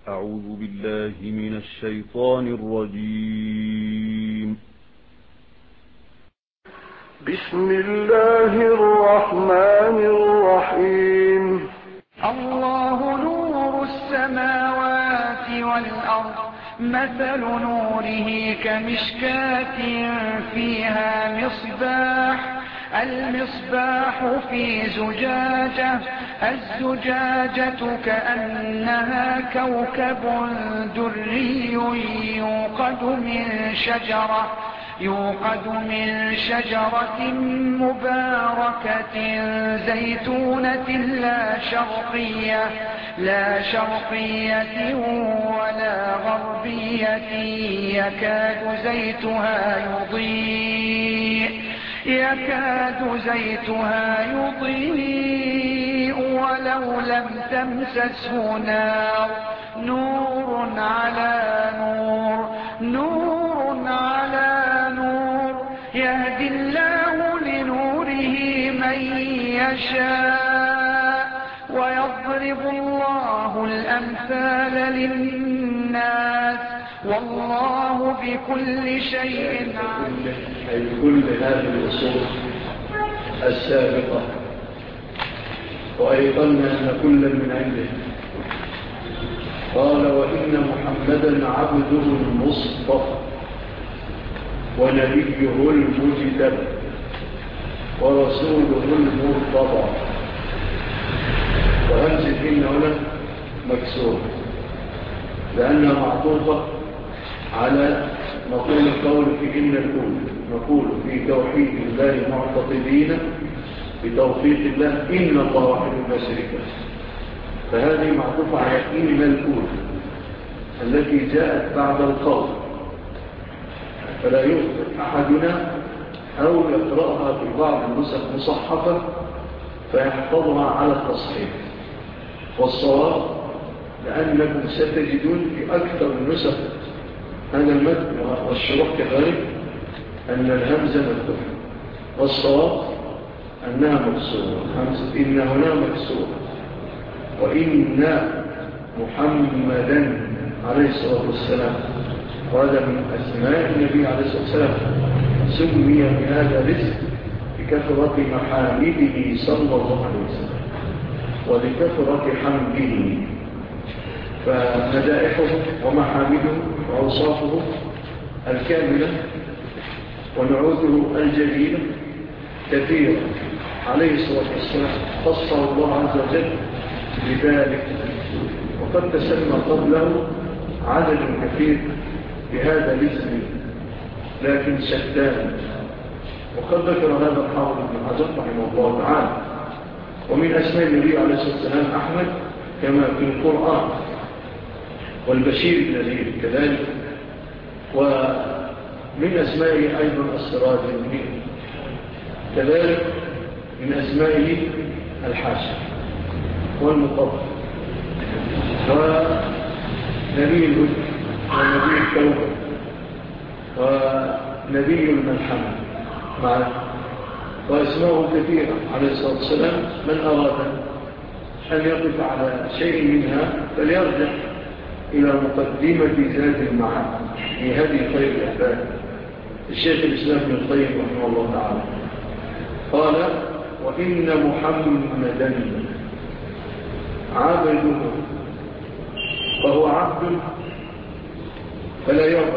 أعوذ بالله من الشيطان الرجيم. بسم الله الرحمن الرحيم. الله نور السماوات والأرض، مثل نوره كمشكاة فيها مصباح، المصباح في زجاجة، الزجاجة كأنها كوكب دري يوقد من شجرة مباركة زيتونة لا شرقية ولا غربية، يكاد زيتها يضيء ولو لم تمسسه نار، نور على نور، يهدي الله لنوره من يشاء، ويضرب الله الأمثال للناس، والله بكل شيء عليم. أي كل هذه الأصول السابقة، وأيقنا أن كل من عنده. قال: وإن محمدا عبده المصطفى ونبيه المجتبى ورسوله المرتضى. وهمزة إن هنا مكسور لأنها معطوفة على نقول القول في إن الأولى، نقول في توحيد الله معتقدين بتوفيق الله إن الله واحد لا شريك له. فهذه معطوفة على إن الأولى التي جاءت بعد القول، فلا يخطئ أحدنا أو يقرأها في بعض النسخ مصحفة فيحفظها على التصحيح. والصواب لأنكم ستجدون في أكثر النسخ هذا المتن والشروح كذلك أن الهمزة مفتوحة، والصواب أنها مكسورة. إن هنا مكسورة. وإن محمدا عليه الصلاة والسلام، وهذا من أسماء النبي عليه الصلاة والسلام، سمي بهذا الاسم بكثرة محامده صلى الله عليه وسلم ولكثرة حمده. فمدائحه ومحامده وأوصافه الكاملة ونعوته الجليلة كثيرة عليه الصلاة والسلام، خصه الله عز وجل بذلك. وقد تسمى قبله عدد كثير بهذا الاسم لكن شتان. وقد ذكر هذا الحافظ ابن حجر رحمه الله تعالى. ومن أسماء النبي عليه الصلاة والسلام أحمد كما في القرآن، والبشير النذير كذلك. ومن أسمائه أيضا السراج المنير، كذلك من أسمائه الحاشر والمطهر ونبي الهدى ونبي التوبة ونبي الملحمة معه. وأسماءه كثيرة عليه الصلاة والسلام. من أراد أن يقف على شيء منها فليرجع إلى مقدمة ذات المعاد في هذه خير الأحباب الشيخ الإسلام بن القيم رحمه الله تعالى. قال: وإن محمدا عبده، فهو عبد فلا يرفع،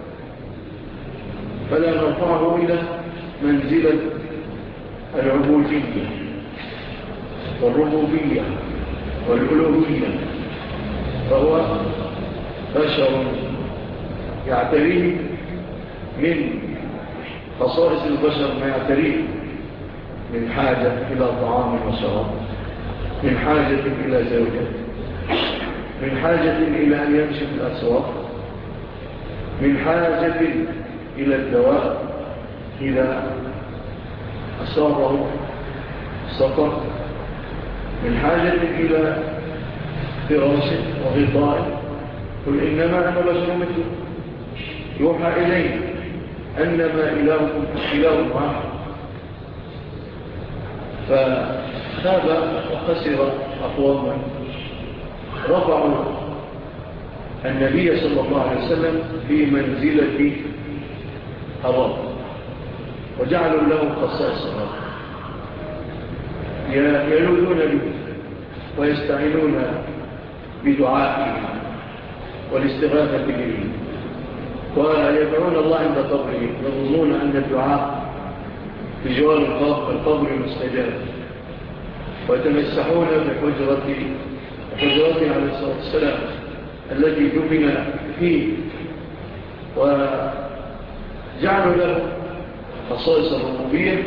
فلا نرفعه إلى منزلة العبودية والربوبية والألوهية، فهو بشر يعتريه من خصائص البشر ما يعتريه من حاجة إلى طعام وشراب، من حاجة إلى زوجة، من حاجة إلى أن يمشي في الأسواق، من حاجة إلى الدواء إذا أصابه سقط، من حاجة إلى فراش وغطاء. قل إنما أنا بشر مثل يوحى إليه أنما إلهكم إله واحد. فخاب وخسر أقواما رفعوا النبي صلى الله عليه وسلم في منزلة الرب، وجعلوا له خصائص الرب يلوذون به ويستعينون بدعائه والاستغاثة به، ويدعون الله عند قبره، يظنون أن الدعاء في جوار القبر مستجاب، ويتمسحون بحجرته عليه الصلاة والسلام التي دفن فيه، وجعلوا له خصائص الربوبية.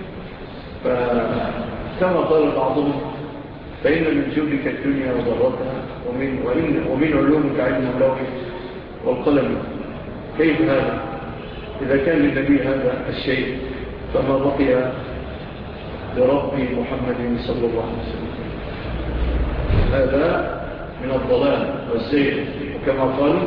فكما قال بعضهم: فإن من جودك الدنيا وضرتها، ومن علومك علم اللوح والقلم. كيف هذا؟ إذا كان للنبي هذا الشيء فما بقي لرب محمد صلى الله عليه وسلم. هذا من الضلال والزيغ، وكما قالوا: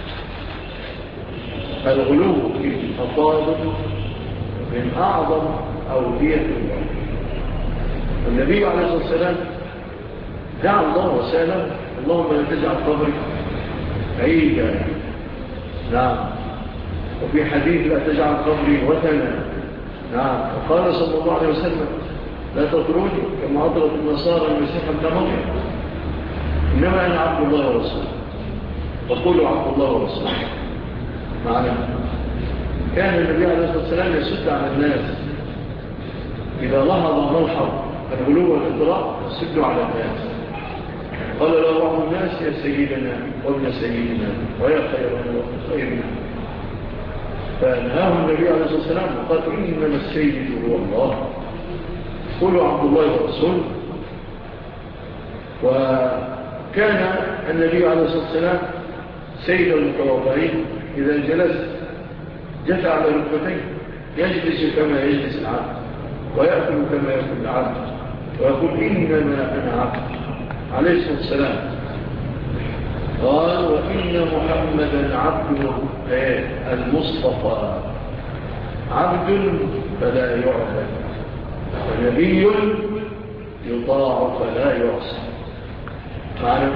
الغلو في الأفاضل من أعظم أولية الله. النبي عليه الصلاة والسلام دعا الله وسأله: اللهم لا تجعل قبري عيدا. نعم. وفي حديث: لا تجعل قبري وثنا. نعم. وقال صلى الله عليه وسلم: لا تطروني كما أطرت النصارى المسيح ابن مريم، إنما أنا عبد الله ورسوله، وقولوا عبد الله ورسوله. معنى كان النبي عليه الصلاة والسلام يسد على الناس إذا لاحظ ملحظ الغلو والإضراء يسد على الناس. قال له بعض الناس: يا سيدنا وابن سيدنا ويا خيرنا وخيرنا. فنهاه النبي عليه الصلاة والسلام وقال: إنما السيد هو الله، قولوا عبد الله ورسوله. وكان النبي عليه الصلاة والسلام سيد المتواضعين، إذا جلس جثى على ركبتيه، يجلس كما يجلس العبد، ويأكل كما يأكل العبد، ويقول: إنما أنا عبد. عليه الصلاة والسلام قال: وإن محمدا عبده المصطفى، عبد فلا يعبد، ونبي يطاع فلا يعصى. معنى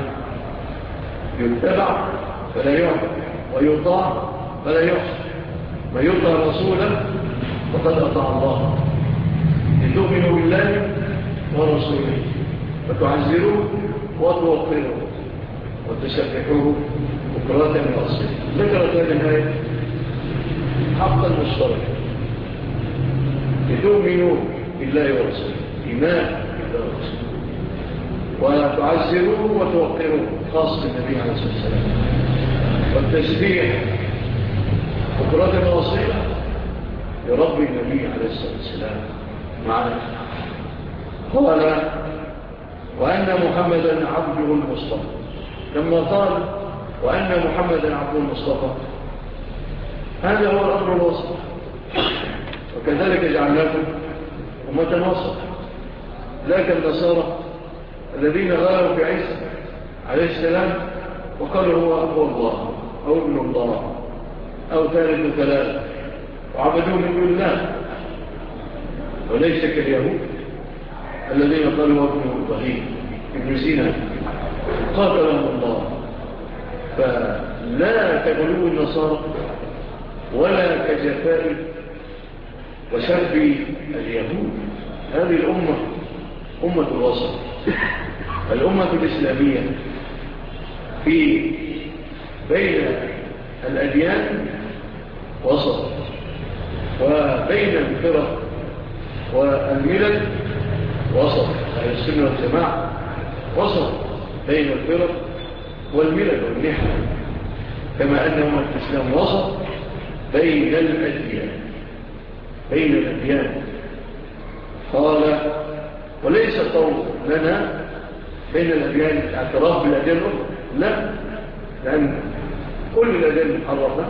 يتبع فلا يعبد، ويطاع فلا يعصى. ما يطاع رسولا فقد أطاع الله، لتؤمنوا بالله ورسوله فتعزروه وتوقروه وتسبحوه بكرة وأصيلا. ذكرت هذه الآية حقا مشتركا: لتؤمنوا بالله ورسوله، إيمان بالله ورسوله، وتعزروه وتوقروه، خاص بالنبي عليه الصلاة والسلام، والتسبيح بكرة وأصيلا لرب النبي عليه الصلاة والسلام. معنا قال: وأن محمدا عبده المصطفى. لما قال وأن محمدا عبده المصطفى، هذا هو الأمر الوسط، وكذلك جعلناكم أمة وسط، لا كالنصارى الذين غالوا في عيسى عليه السلام وقالوا هو الله أو ابن الله أو ثالث ثلاثة، وعبدوه من دون الله، وليس كاليهود الذين قالوا هو ابن إبراهيم ابن سينا قاتلهم الله. فلا كغلو النصارى ولا كجفاء وسب اليهود. هذه الأمة أمة الوسط، الأمة الإسلامية في بين الأديان وسط، وبين الفرق والملل وسط. أهل السنة والجماعة وسط بين الفرق والملل والنحو، كما أن الإسلام وسط بين الأديان. بين الأديان قال: وليس قول لنا بين الأديان اعتراف بالأديان الأخرى، لا، لأن كل الأديان محرفة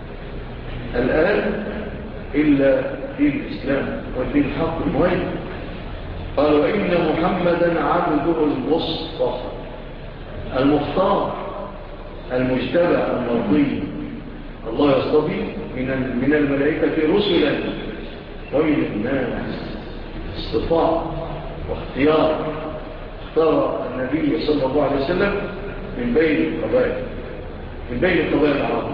الآن إلا دين الإسلام والدين الحق المهم. قال: وإن محمدا عبده المصطفى المختار المجتبع المرضي. الله يصطفي من الملائكة رسلا ومن الناس اصطفاء واختيار. اختار النبي صلى الله عليه وسلم من بين القبائل من بين قبائل العرب،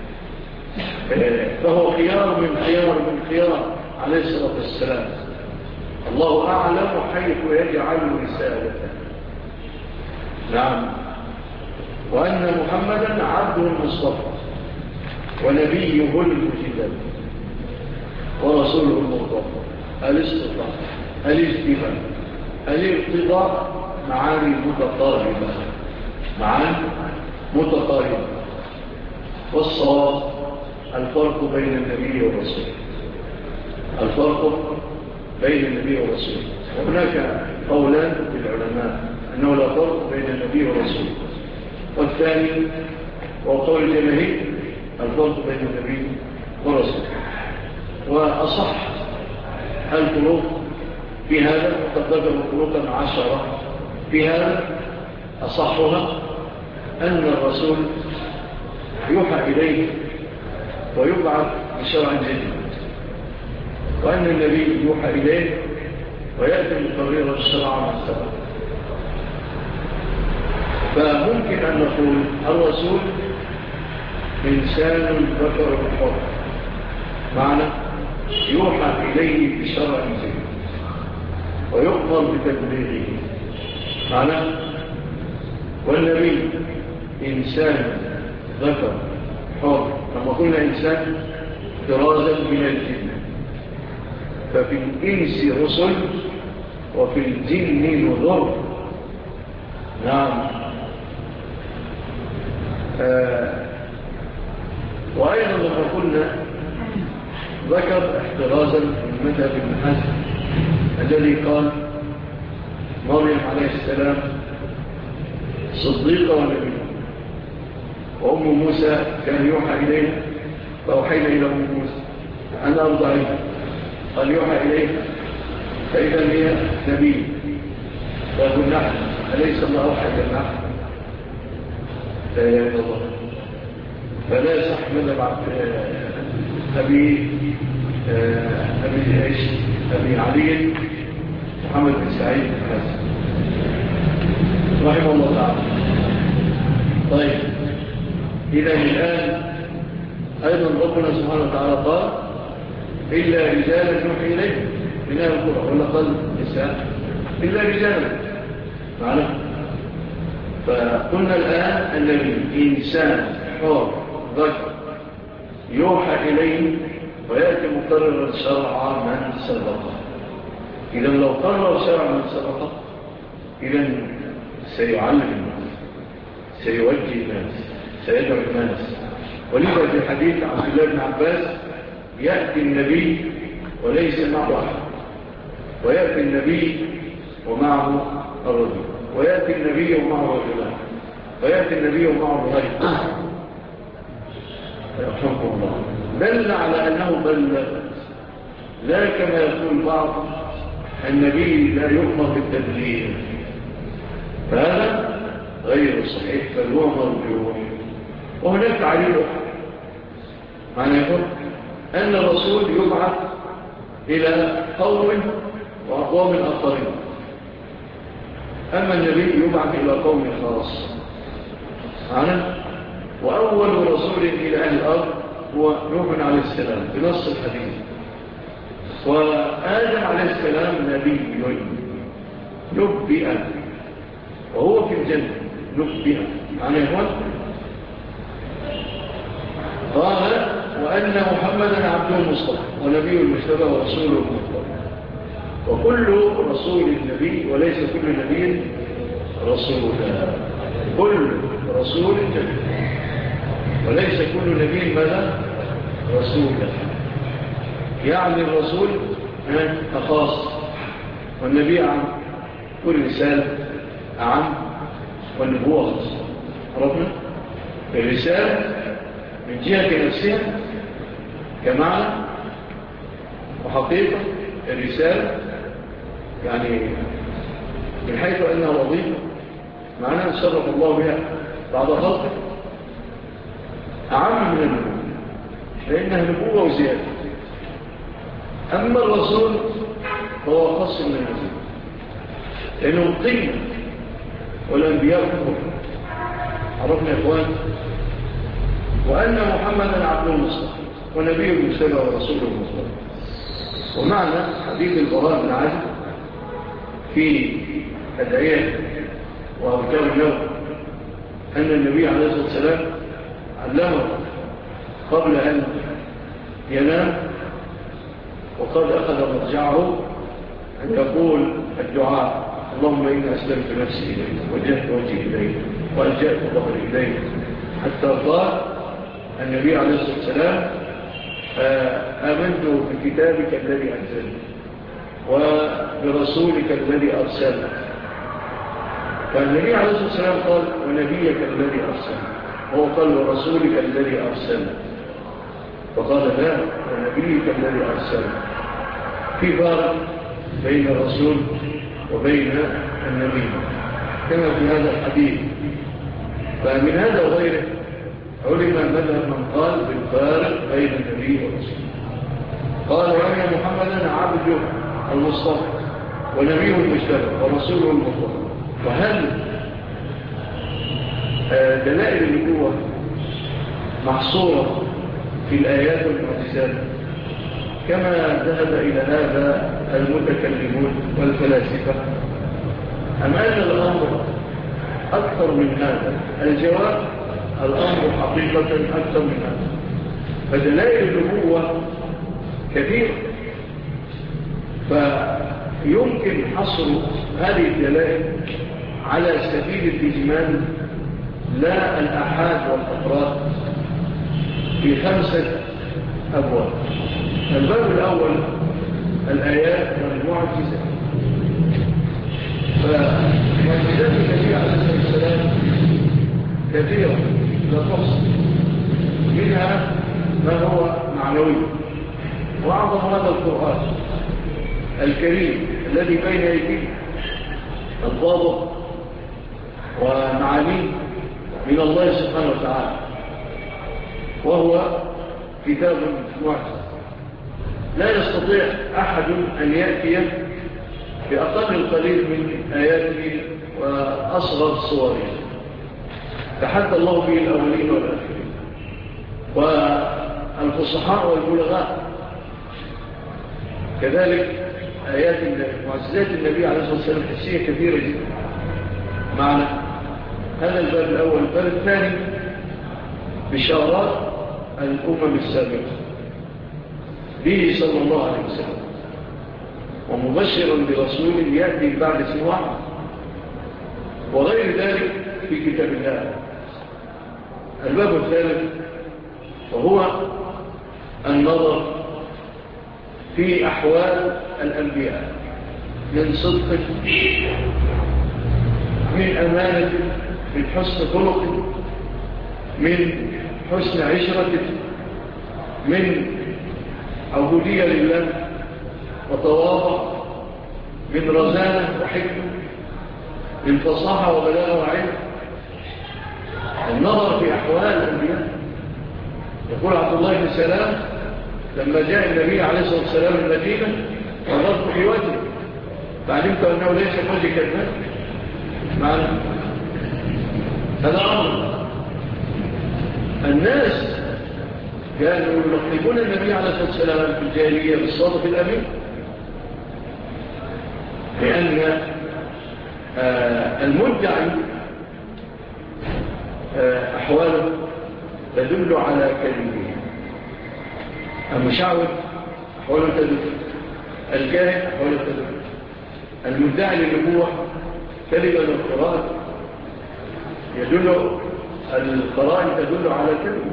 فهو خيار من خيار عليه الصلاة والسلام. الله أعلم حيث يجعل رسالته. نعم. وأن محمدا عبده المصطفى ونبيه المجلل ورسوله المرتضى. الاصطفاء، الاجتباء، الارتضاء معاني متقاربة. والصواب الفرق بين النبي والرسول. وهناك قولان للعلماء أنه لا فرق بين النبي والرسول، والثاني وقول الجماهير الفرق بين النبي والرسول. وأصح الفروق في هذا، وقد ذكروا فروقا 10 في هذا، أصحها أن الرسول يوحى إليه ويبعث بشرع جديد، وأن النبي يوحى إليه ويأتي مقررا الشرع من سبق. فممكن أن نقول الرسول إنسان ذكر الحر، معنى يوحى إليه بشرع جديد ويؤمر بتبليغه، معنى. والنبي إنسان ذكر حر، لما قلنا إنسان درازا من الجن، ففي الإنس رسل وفي الجن نذر. نعم. وأيضا لما قلنا ذكر احترازا من مذهب ابن حزم الذي قال مريم عليه السلام صديقة ونبية، وأم موسى كان يوحى إليها فأوحينا إلى أم موسى أن أرضعيها، قال يوحى إليها فإذا هي نبي. فأقول نحن أليس الله أوحى إلى النحن؟ لا إله إلا الله. فلا يصح مذهب أبي علي محمد بن سعيد الحسن رحمه الله تعالى. طيب، إذا الآن أيضا ربنا سبحانه وتعالى قال إلا رجالا نوحي إليه من أهل القرى، ولا قال نساء إلا رجالا معنا. فقلنا الآن النبي إنسان حر ذكر يوحى إليه ويأتي مقرر شرع من سبقه. إذا لو قرر شرع من سبقه إذا سيعلم الناس، سيوجه الناس، سيدعو الناس. ولذا في حديث عبد الله بن عباس يأتي النبي وليس معه أحد، ويأتي النبي ومعه الرجل، ويأتي النبي ومعه رجلان، ويأتي النبي ومعه رجل. يرحمكم الله. دل على أنه بلغ، لا كما يقول بعض النبي لا يؤمر بالتبليغ، فهذا غير صحيح، بل هو مرجوح. وهناك تعليل أخرى، معنى يقول أن الرسول يبعث إلى قوم وأقوام آخرين، أما النبي يبعث إلى قوم خاص. وأول رسول إلى أهل الأرض هو نوح عليه السلام بنص الحديث. وآدم عليه السلام نبي نبئ وهو في الجنة، نبئ معنى يقول قال وأن محمدا عبده المصطفى ونبي المجتبى ورسوله المرتضى. وكل رسول نبي وليس كل نبي رسولا، كل رسول نبي وليس كل نبي ماذا رسولا. يعني الرسول خاص والنبي عام، كل رسالة عام والنبوة خاص. عرفنا الرسالة من جهة نفسها كمعنى وحقيقة، الرسالة يعني من حيث أنها وظيفة معناها شرف الله بها بعد خلقه أعم من النبوة، لأنها نبوة وزيادة. أما الرسول فهو خاص من النبوة لأنه قيمة والأنبياء كفر. عرفنا يا إخوان. وأن محمدا عبد المصطفى ونبي المجتبى ورسول المصطفى. ومعنى حديث البراء بن عازب في أدعية وأركان النوم أن النبي عليه الصلاة والسلام علمه قبل أن ينام وقد أخذ مرجعه أن يقول الدعاء: اللهم إني أسلمت نفسي إليك وجهت وجهي إليك وألجأت ظهري إليك، حتى قال النبي عليه الصلاة والسلام: آمنت بكتابك الذي أنزلت وبرسولك الذي أرسلت. فالنبي عليه الصلاة والسلام قال: ونبيك الذي أرسلت، وهو قال: ورسولك الذي أرسلت، فقال: لا، ونبيك الذي أرسلت. في فرق بين الرسول وبين النبي كما في هذا الحديث. فمن هذا وغيره علم مذهب من قال بالفارق بين النبي والرسول. قال: وأن محمدا عبده المصطفى ونبيه المجتبى ورسوله المصطفى. وهل دلائل النبوة محصورة في الآيات والمعجزات كما ذهب إلى هذا المتكلمون والفلاسفة، أم أن الأمر أكثر من هذا؟ الجواب: الأمر حقيقة أكثر من هذا. فدلائل النبوة كثيرة، فيمكن حصر هذه الدلائل على سبيل الإجمال لا الأحاد والأفراد في 5 أبواب. الباب الأول الآيات والمعجزات. فمعجزات النبي عليه الصلاة والسلام كثيرة لا تحصى، منها ما هو معنوي، وأعظم هذا القرآن الكريم الذي بين أيدينا الضابط ومعانيه من الله سبحانه وتعالى، وهو كتاب معجز لا يستطيع أحد أن يأتي بأقل القليل من آياته وأصغر صوره. تحدى الله به الأولين والآخرين والفصحاء والبلغاء. كذلك آيات معجزات النبي عليه الصلاة والسلام حسية كثيرة جدا معنا. هذا الباب الأول. الباب الثاني بشارات الأمم السابقة به صلى الله عليه وسلم، ومبشرا برسول يأتي بعد اسم واحد، وغير ذلك في كتاب الله. الباب الثالث وهو النظر في أحوال الأنبياء من صدق، من أمانة، من حسن خلق، من حسن عشرة، من عبودية لله وتواضع، من رزانة وحكمة، من فصاحة وبلاغة وعلم. النظر في أحوال الأنبياء. يقول عبد الله بن سلام لما جاء النبي عليه الصلاة والسلام المدينة نظرت في وجهه فعلمت أنه ليس وجه كذاب. معنى هذا أمر. الناس كانوا يلقبون النبي عليه الصلاة والسلام في الجاهلية بالصادق الأمين، لأن المدعي أحواله تدل على كذبه. المشعوذ أحواله تدل، الجاهل أحواله تدل، المدعي للنبوة كذبا القرآن يدل، القرآن تدل على كذبه.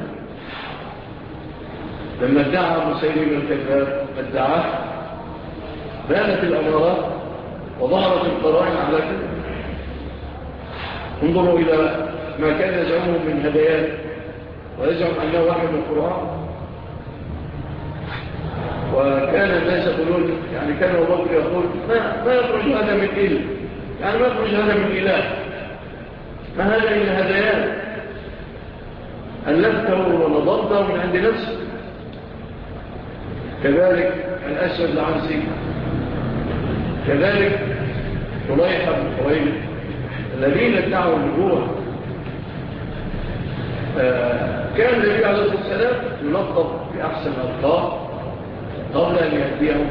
لما ادعى مسيلم الكذاب ادعاه بانت الأمارات وظهرت القرائن على كذبه. انظروا إلى ما كان يزعمه من هدايات ويزعم أنه واحد من القرآن، وكان الناس يقولون يعني كان أبو بكر يقول ما يخرج هذا من إله، يعني ما يخرج هذا من إله، ما هذا إلا هدايات ألفته ونظرته من عند نفسه. كذلك الأسود العنسي، كذلك طليحة بن حويلد الذين ادعوا النبوة كان النبي عليه الصلاة والسلام يلقب بأحسن الألقاب قبل أن يهديهم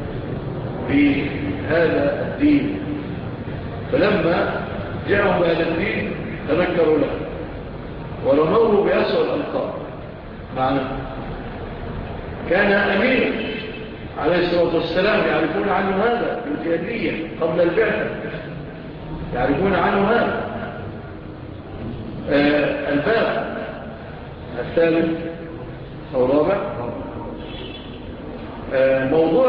بهذا الدين، فلما جاءهم بهذا الدين تذكروا له ورموه بأسوأ الألقاب. معنى كان أمير عليه الصلاة والسلام يعرفون عنه هذا بالجاهلية قبل البعثة، يعرفون عنه هذا. الباب الثالث أو الرابع موضوع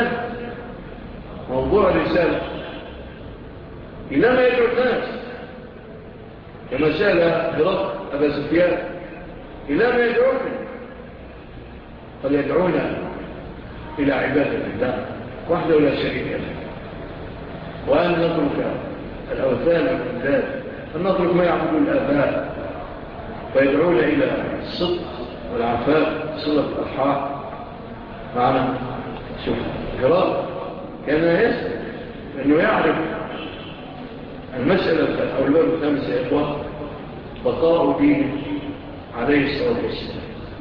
الرسالة إلى ما يدعو الناس، كما سأل هرقل أبا سفيان إلى ما يدعون، قد يدعونا إلى عبادة الله وحده لا شريك له، وأن نترك الأوثان والأنداد، أن نترك ما يعبد الآباء، فيدعون إلى الصدق والعفاف صلة الأرحام. معنا شوف هرقل كان يسأل أنه يعرف المسألة أو الباب الخامس يا إخوة، بقاء دينه عليه الصلاة والسلام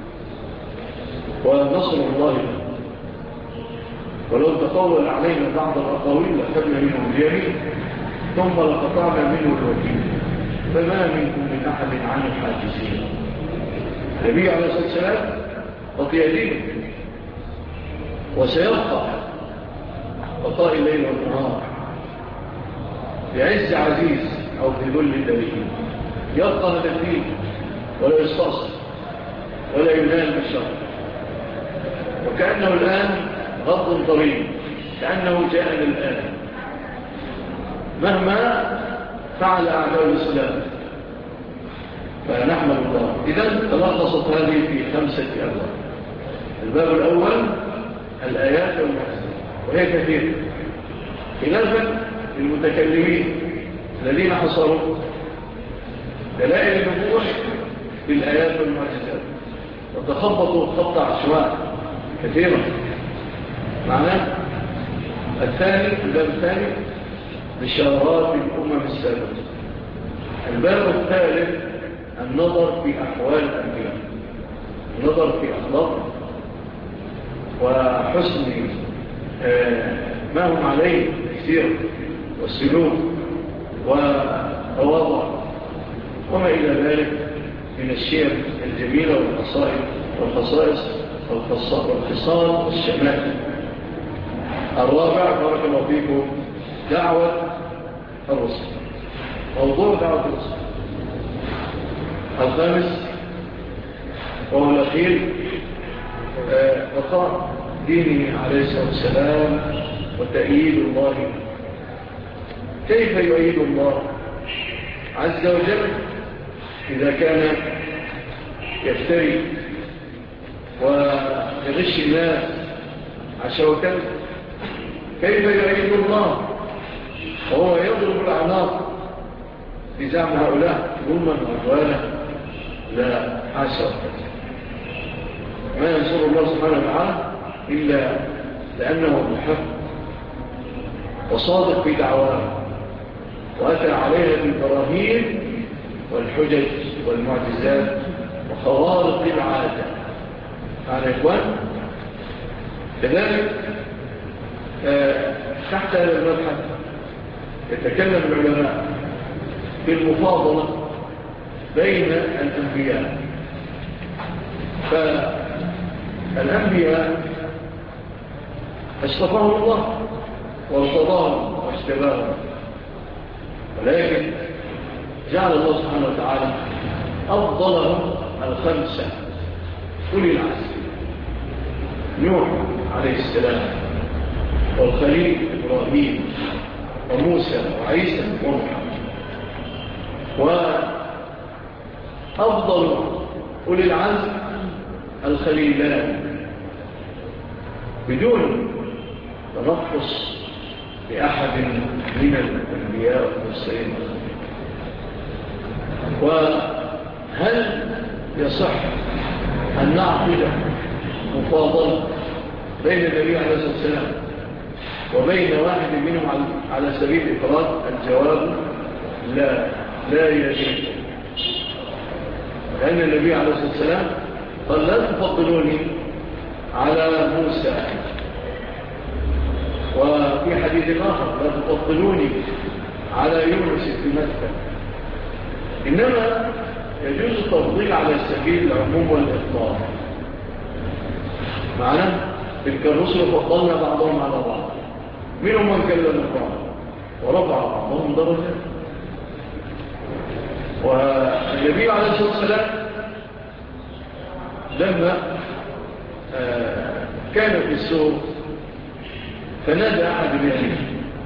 ونصر الله له. ولو تطول علينا بعض الأقاويل لأخذنا منه اليمين ثم لقطعنا منه الوكيل، فما منكم من أحد عنه حاجزين. النبي عليه الصلاة والسلام بقي دينه وسيبقى بقاء الليل والنهار بعز عزيز أو في ذل دليل، يبقى هذا الدين ولا يستصل ولا ينال بالشر، وكأنه الآن غض طويل، كأنه جاءنا الآن مهما فعل أعداء الإسلام، فنحمد الله. إذن تلخصت هذه في 5 أبواب. الباب الأول الآيات والمعجزات، وهي كثيرة خلافا للمتكلمين الذين حصروا دلائل النبوة بالآيات والمعجزات وتخبطوا خط عشواء كثيرا. معناه الباب الثاني بشارات الأمم السابقة. الباب الثالث النظر في أحوال الأنبياء، النظر في أخلاقهم وحسن ما هم عليه السير والسلوك والتواضع وما إلى ذلك من الشير الجميلة والخصائص والخصال والشمال. الرابع بارك الله فيكم دعوة الرسل، موضوع دعوة الرسل. الخامس وهو الأخير بقاء دينه عليه الصلاة والسلام وتأييد الله. كيف يؤيد الله عز وجل إذا كان يفتري ويغش الناس عشوة؟ كيف يؤيد الله وهو يضرب الأعناق بزعم هؤلاء ظلما وعدوانا؟ لا، حاشا، ما ينصر الله سبحانه وتعالى إلا لأنه محق وصادق في دعواه وأتى عليها بالبراهين والحجج والمعجزات وخوارق العادة. معنى إخوان كذلك تحت هذا المبحث يتكلم العلماء في المفاضلة بين الأنبياء. فالأنبياء اصطفاهم الله وارتضاهم واجتباهم، ولكن جعل الله سبحانه وتعالى أفضلهم 5 أولي العزم: نوح عليه السلام والخليل إبراهيم وموسى وعيسى ومحمد. وأفضل أولي العزم الخليلان بدون تنقص لأحد من الأنبياء والمرسلين. وهل يصح أن نعقد مفاضلة بين النبي عليه الصلاة والسلام وبين واحد منهم على سبيل الإفراد؟ الجواب لا، لا يجب. لأن النبي عليه الصلاة والسلام قال لا تفضلوني على موسى، وفي حديث آخر لا تفضلوني على يونس في مكة. إنما يجوز التفضيل على سبيل العموم والإطلاق. معنى تلك الرسل فضلنا بعضهم على بعض، منهم من كلم بعض ورفع بعضهم درجات. والنبي عليه الصلاة والسلام لما كان في السوق فنادى أحد اليهود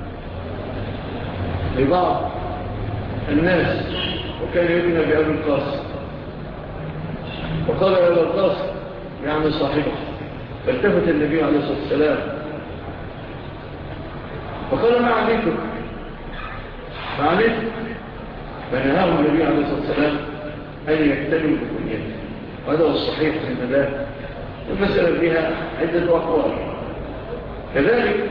لبعض الناس، وكان يبنى بأبي القاسم، وقال يا أبي القاسم يعني صاحبه. فالتفت النبي عليه الصلاة والسلام فقال ما عليكم ما عليكم، فنهاه النبي عليه الصلاة والسلام أن يكتلوا بكنيته. وهذا هو الصحيح في المذاهب، المسألة فيها عدة أقوال. كذلك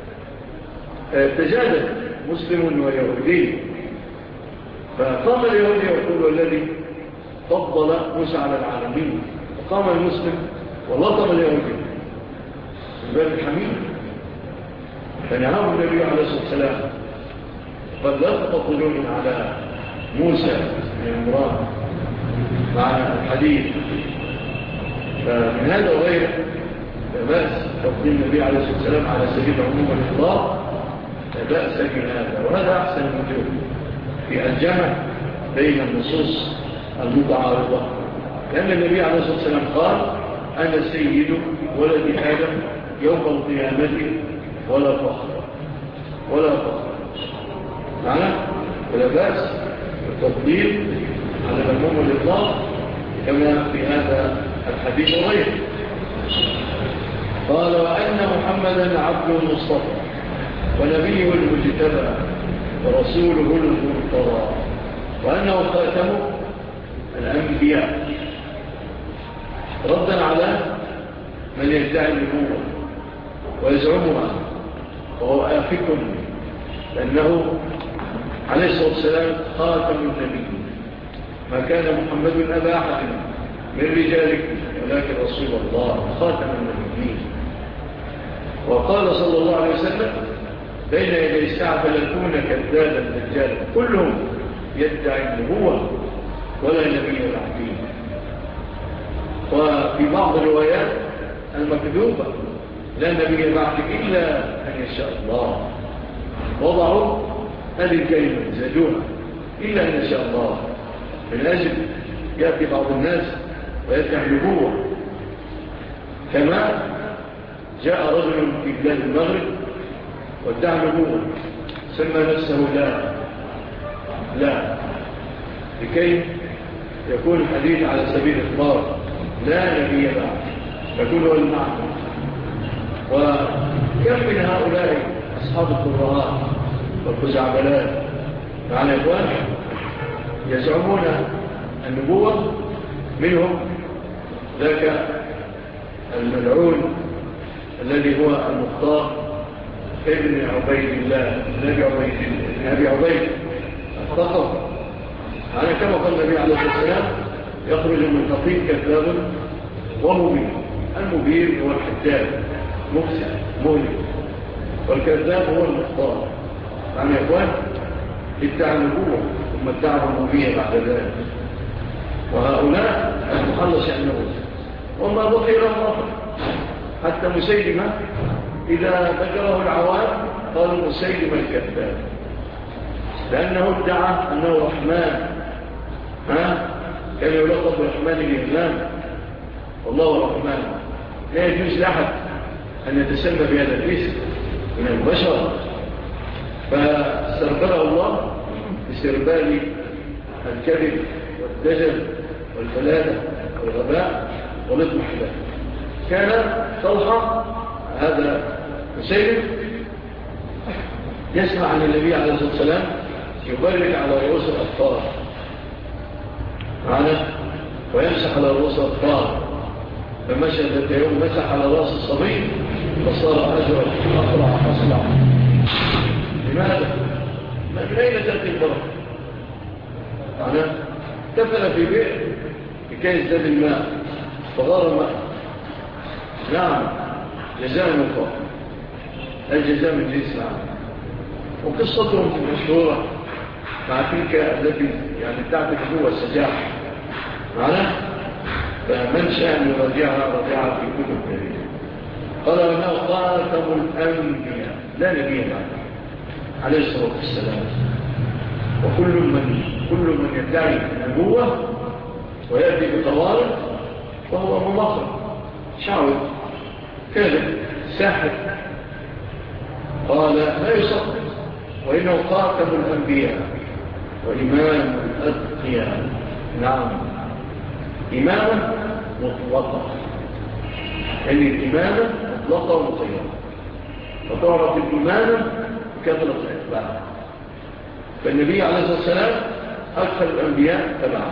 تجادل مسلم ويهودي، فقام اليهودي يقول الذي فضل موسى على العالمين، وقام المسلم ولطم اليهودي من باب الحميد. فنهاه النبي عليه الصلاة والسلام قال لا تفضلوني على موسى من عمران مع الحديث. فمن هذا وغيره لا بأس تفضيل النبي عليه الصلاة والسلام على سبيل العموم والإطلاق، لا بأس من هذا. وهذا أحسن الوجوه في الجمع بين النصوص المتعارضة، لأن النبي عليه الصلاة والسلام قال أنا سيد ولد آدم يوم القيامة ولا فخر ولا فخر. معنى ولا بأس التفضيل على العموم والإطلاق كما في هذا الحديث وغيره. قال وأن محمدا عبد المصطفى ونبيه المجتبى ورسوله المرتضى، وأنه خاتم الأنبياء، ردا على من يدعي النبوة ويزعمها وهو آفك، لأنه عليه الصلاة والسلام خاتم النبيين. ما كان محمد أبا أحد من رجالكم ولكن رسول الله خاتم النبيين. وقال صلى الله عليه وسلم بين يدي الساعة فلكون كذابا دجالا، كلهم يدعي النبوة ولا نبي بعدين. وفي بعض الروايات المكذوبة لا نبي بعد إلا أن يشاء الله، وضعوا هذه الكلمة زادوها إلا أن يشاء الله، من أجل يأتي بعض الناس ويدعي النبوة. كما جاء رجل في بلاد المغرب وادعى النبوة، سمى نفسه لا لكي يكون الحديث على سبيل الإخبار، لا نبي بعد، يكون هو المعنى. وكم من هؤلاء أصحاب القراءات والخزعبلات معنى إخوان يزعمون النبوة، منهم ذاك الملعون الذي هو المختار ابن عبيد الله ابن أبي عبيد الثقف. يعني كما قال النبي عليه الصلاة والسلام يخرج من خطيب كذاب ومبين. المبين هو الحجاب مفسد مهلك، والكذاب هو المختار. يعني يا إخوان ادعى النبوة ثم ادعى الربوبية بعد ذلك، وهؤلاء المحل شأنه وما بقي لهم أخر. حتى مسيلمة إذا ذكره العوام قالوا مسيلمة الكذاب، لأنه ادعى أنه رحمن، كان يلقب برحمن الإهلام، والله رحمن. لا يجوز لأحد أن يتسمى بهذا الاسم من البشر، فاستربله الله بسربال الكذب والدجل والبلادة والغباء والاضمحلال. كان طلحة هذا مسيلم يسمع عن النبي عليه الصلاة والسلام يبرك على رؤوس الأطفال معنا ويمسح على رؤوس الأطفال، فمشى ذات يوم مسح على رأس الصبي فصار أجرا أقرع أصلع. لماذا؟ من أين تأتي البركة؟ معنا تفل في بئر لكي يزداد الماء فغار ماء. نعم جزاء من فوق الجزاء من جنس العمل. وقصتهم مشهورة مع تلك التي يعني تعتقد هو السجاح معنا، فمن شاء أن يراجعها رجعها في كتب كثيرة. قال أنه خاتم الأنبياء لا نبي بعده عليه الصلاة والسلام. وكل من يدعي النبوة ويأتي بطوارئ فهو مماخر شعوذ كذب ساحر. قال لا يصدق وإنه خاتم الأنبياء وإمام الأتقياء. نعم إمامة مطلقة، يعني الإمامة مطلقة ومطيرة، وتعرف الإمامة بكثرة الأتباع. فالنبي عليه الصلاة والسلام أكثر الأنبياء تبعه،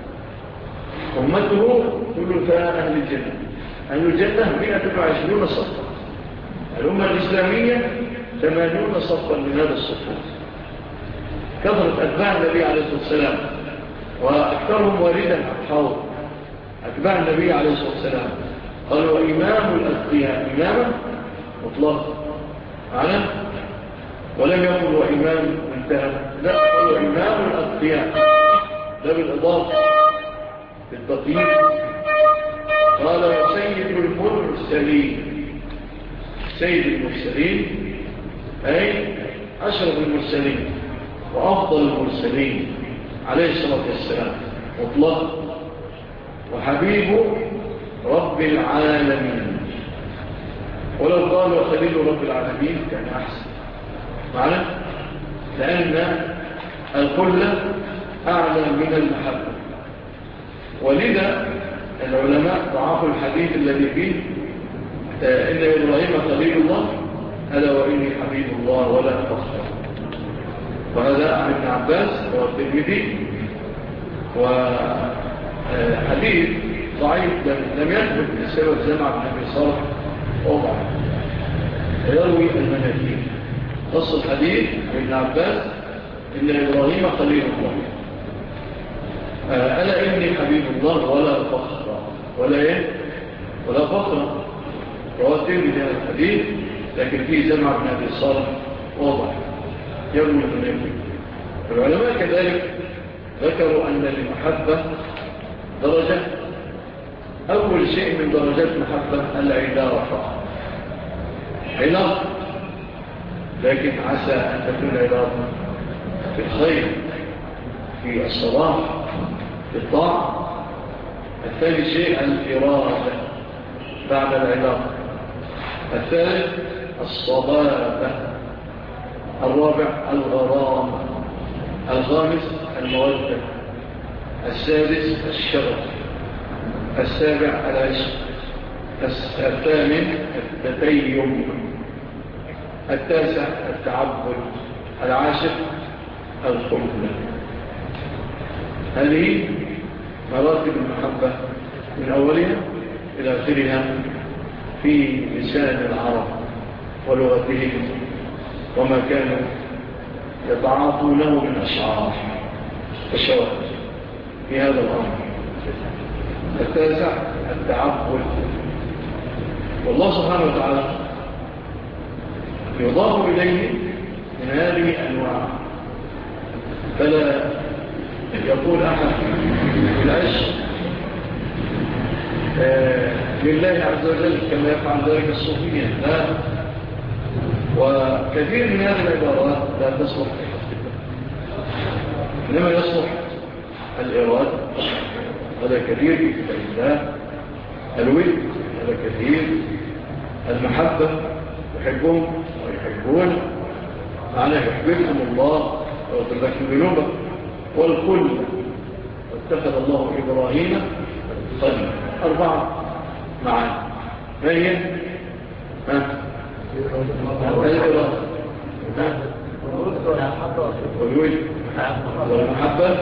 أمته ثلثاء أهل الجنة. أهل الجنة 120 صفا، الأمة الإسلامية 80 صفا من هذا الصفوف. كثرة أتباع النبي عليه الصلاة والسلام وأكثرهم واردا عن حوض أتباع النبي عليه الصلاة والسلام. قالوا إمام الأتقياء، إماما مطلق معنا، ولم يقلوا إمام انتهى، لا قالوا إمام الأتقياء، لا بالإضافة بالتقييد. قال سيد المرسلين، سيد المرسلين أي أشرف المرسلين وأفضل المرسلين عليه الصلاة والسلام مطلق، وحبيب رب العالمين. ولو قالوا خليل رب العالمين كان أحسن معنا، لأن الخلة أعلى من المحبة. ولذا العلماء ضعفوا الحديث الذي فيه إن إبراهيم خليل الله ألا وإني حبيب الله ولا فخر. وهذا عن ابن عباس والترمذي، وحديث ضعيف لم يثبت بسبب جمع بن أبي صالح وضع يروي المناكير. نص الحديث عن ابن عباس إن إبراهيم خليل الله ألا إني حبيب الله ولا فخر ولا فخر. رواتين من هذا الحديث لكن فيه جمع بن أبي صالح وضع يروي المناكير. العلماء كذلك ذكروا أن المحبة درجة، أول شيء من درجات المحبة العلاقة، علاقة، لكن عسى أن تكون علاقة في الخير، في الصلاح، في الطاعة. الثاني شيء الإرادة بعد العلاقة. الثالث الصبابة. الرابع الغرام. الخامس المودة. السادس الشغف. السابع العشق. الثامن التتيم. التاسع التعبد. العاشر الخلة. هذه مراتب المحبة من أولها إلى آخرها في لسان العرب ولغتهم وما كانوا يتعاطونه من أشعار الشواهد في هذا الأمر. التاسع التعبد. والله سبحانه وتعالى يضاف إليه من هذه الأنواع، فلا يقول أحد في العشق لله عز وجل كما يفعل ذلك الصوفية، لا. وكثير من هذه العبارات لا تصلح إنما يصلح الإرادة. هذا كثير في كتاب الله. الود هذا كثير. المحبة يحبهم ويحبون معنى يحببكم الله ويغفر لكم ذنوبكم. والخلة واتخذ الله إبراهيم خليلا. 4 معاني. ما هي؟ الإرادة والود والمحبة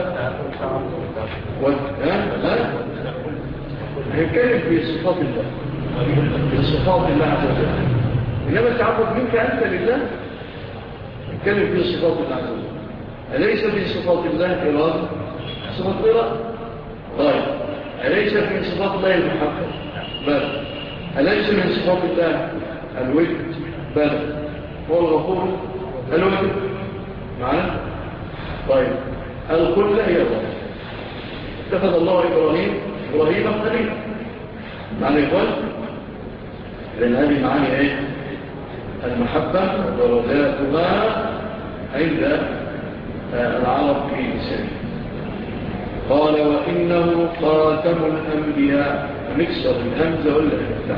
هنتكلم في صفات الله، في صفات الله عز وجل. إنما التعبد منك أنت لله نتكلم في صفات الله عز وجل. أليس في صفات الله إرادة؟ صفات إرادة غاية أليس من صفات الله المحبة؟ بل أليس من صفات الله الود؟ بل هو الغفور الود معنا؟ طيب الكل هي الله. اتخذ الله إبراهيم خليلا معنى يقول لأن هذه معاني ايه؟ المحبة ودرجاتها عند العرب في لسانه. قال وإنه خاتم الأنبياء. نكسر الهمزة ولا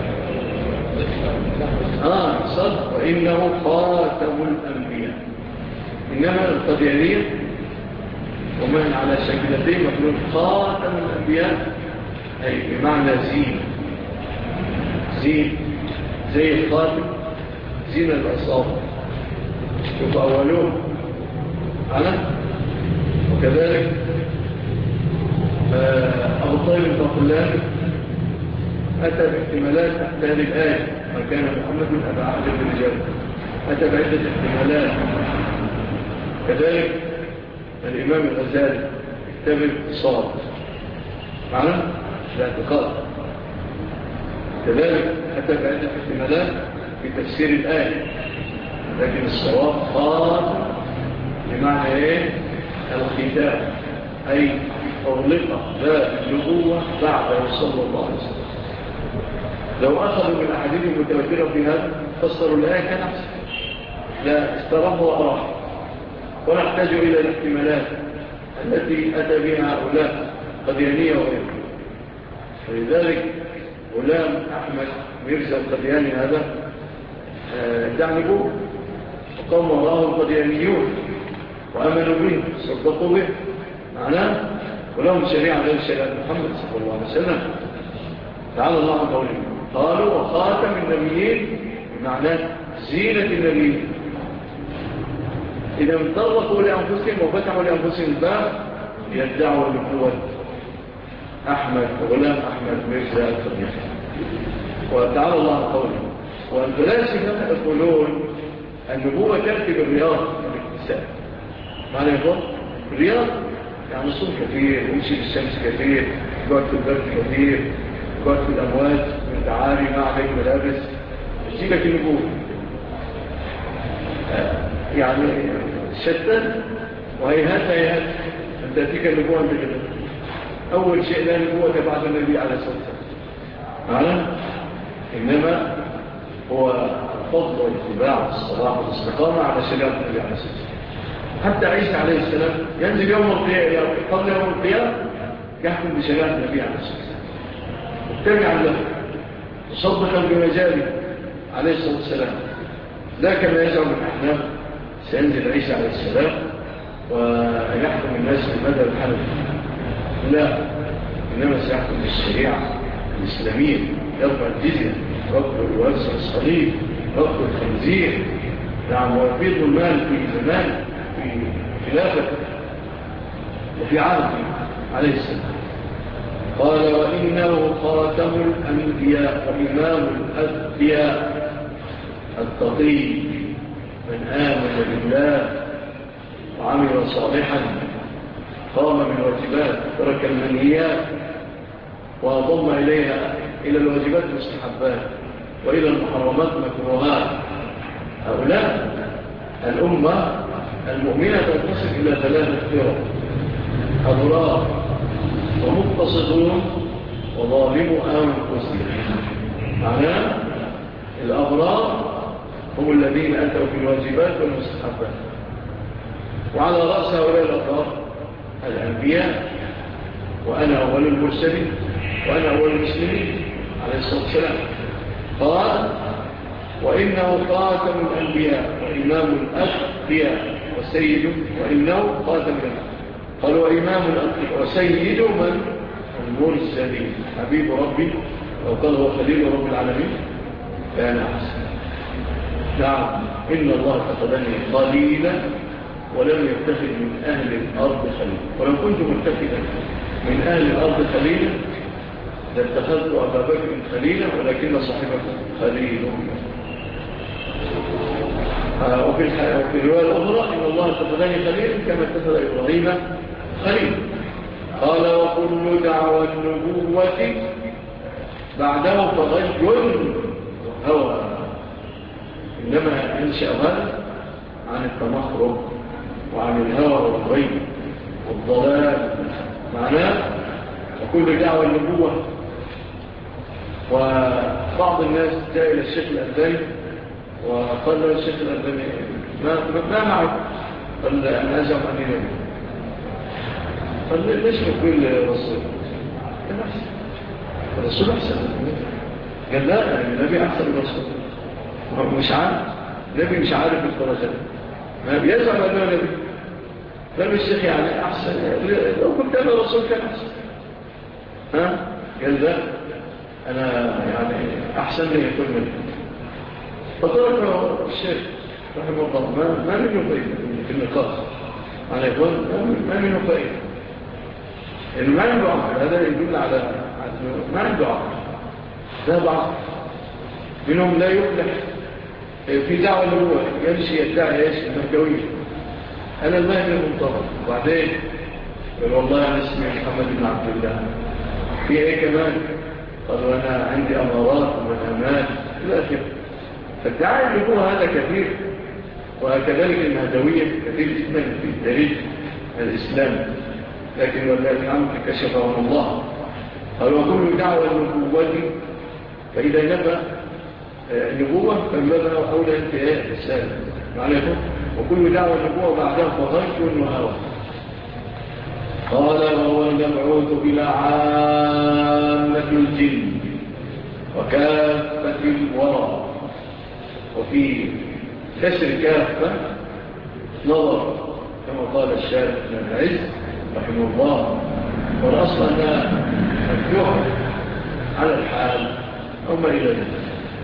صدق. وإنه خاتم الأنبياء. إنما القديانية ومن على شكلتين مفلوك خاتم الأنبياء أي بمعنى زين زي الخاتم زين الأصابع يتأولون على. وكذلك أبو طالب البقلاني أتى باحتمالات تحت هذه الآية وكان محمد أبا عبد الرجال أتى بعدة احتمالات. كذلك الإمام الغزالي اكتب الاقتصاد معنا الاعتقاد. كذلك أتى بعدة احتمالات في تفسير الآية لكن الصواب خاص بمعنى ايه؟ الختام أي أغلق باب النبوة بعده صلى الله عليه وسلم. لو أخذوا من الأحاديث المتواترة في هذا فسروا الآية كنفسها لا استرموا وأراحوا ولا احتاجوا إلى الاحتمالات التي أتى بها هؤلاء قديانية وغيرهم. فلذلك غلام أحمد ميرزا القدياني هذا دعنبوه وقام وراءه القديانيون وأمنوا به صدقوا به معناه ولهم شريعة غير شريعة محمد صلى الله عليه وسلم. تعالى الله عن قوله قالوا وخاتم النبيين بمعنى زينة النبيين. إذا انطلقوا لأنفسهم وفتحوا لأنفسهم الباب يدعوا النبوة أحمد غلام أحمد ميرزا القدياني. وتعالى الله عن قوله والفلاسفة يقولون النبوة تأتي بالرياض والاكتساب. معنى يقول الرياض يعني صوم كثير ويمشي بالشمس كثير يقعد في البرد كثير يقعد في الأموات والتعاري ما عليك ملابس تجيبك النبوة. يعني شتى وهيهات أن تأتيك النبوة أنت كده. أول شيء لا نبوة بعد النبي عليه الصلاة والسلام معنا إنما هو الفضل والاتباع والصلاح والاستقامة على شريعة النبي عليه الصلاة والسلام. حتى عيسى عليه السلام ينزل يوم القيامة قبل يوم القيامة يحكم بشريعة النبي عليه الصلاة والسلام متبعا له مصدقا بمجاله عليه الصلاة والسلام. لا كما يزعم الأحناف سينزل عيسى عليه السلام ويحكم الناس بالمذهب الحنفي. لا إنما سيحكم بالشريعة الإسلامية يرفع الجزية ويوسع الصليب رفض الخنزير نعم ويفيض المال في زمان في خلافة وفي عهد عليه السلام. قال وإنه خاتم الأنبياء وإمام الأنبياء التقي من آمن بالله وعمل صالحا قام بالواجبات ترك المنهيات وضم إليها إلى الواجبات المستحبات وإلى المحرمات مكروهات. هؤلاء الأمة المؤمنة تنقسم إلى ثلاثة فرق: أبرار ومقتصدون وظالموا أنفسهم. معناه الأبرار هم الذين أتوا في الواجبات والمستحبات وعلى رأس هؤلاء الأبرار الأنبياء وأنا أول المرسلين وأنا أول المسلمين عليه الصلاة والسلام. قال وإنه خاتم الأنبياء وإمام الأنبياء وسيد وإنه خاتم الأنبياء. قال وإمام الأنبياء وسيد من المرسلين حبيب ربي لو قال هو خليل رب العالمين كان أحسن. نعم إن الله اتخذني خليلا ولم يتخذ من أهل الأرض خليلا. ولو كنت متخذا من أهل الأرض خليلا لاتخذت أبا بكر خليلا ولكن صاحبكم خليل. وفي الرواية الأخرى إن الله اتخذني خليلا كما اتخذ إبراهيم خليلا. قال وكل دعوى النبوة بعده تغير وهوى، إنما ينشأ هذا عن التمخرج وعن الهوى والغي والضلال. معناه وكل دعوى النبوة. وبعض الناس جاء إلى الشيخ الألباني وقال له الشيخ الألباني ما معك؟ قال أنا أزعم أني نبي. قال ليش نقول رسول؟ قال أحسن الرسول أحسن. قال لا النبي أحسن من الرسول. مش عارف نبي، مش عارف الدرجات، ما بيزعم أنه نبي. قال الشيخ يعني أحسن، لو كنت أنا رسول كان أحسن. قال لا أنا يعني أحسن لي يكون نبي. فطرق الشيخ رحمه الله ما منه فائدة في النقاش على يقول ما منه فائدة، إنه ما عنده عقل. هذا يدل على ما عنده عقل، لا بعقل. منهم لا يفلح في دعوة النبوة، يمشي يدعي ايش المهدوية، أنا المهدي المنتظر. وبعدين قال والله أنا اسمي محمد بن عبد الله. في إيه كمان؟ قالوا أنا عندي أمارات ومنامات إلى آخره. فادعاء النبوة هذا كثير، وكذلك المهدوية كثير جدا في تاريخ الإسلام، لكن والله الحمد كشفهم الله. قالوا كل دعوة النبوة، فإذا نبأ النبوة فالمبأ أولى انتهاء الرسالة معناته. وكل دعوة النبوة بعدها فضيل وهوى. قال وهو المبعوث إلى عامة الجن وكافة الورى. وفي كسر كافة نظر كما قال الشارع بن العز رحمه الله، والأصل أنها مفتوحة على الحال أو ما إلى ذلك.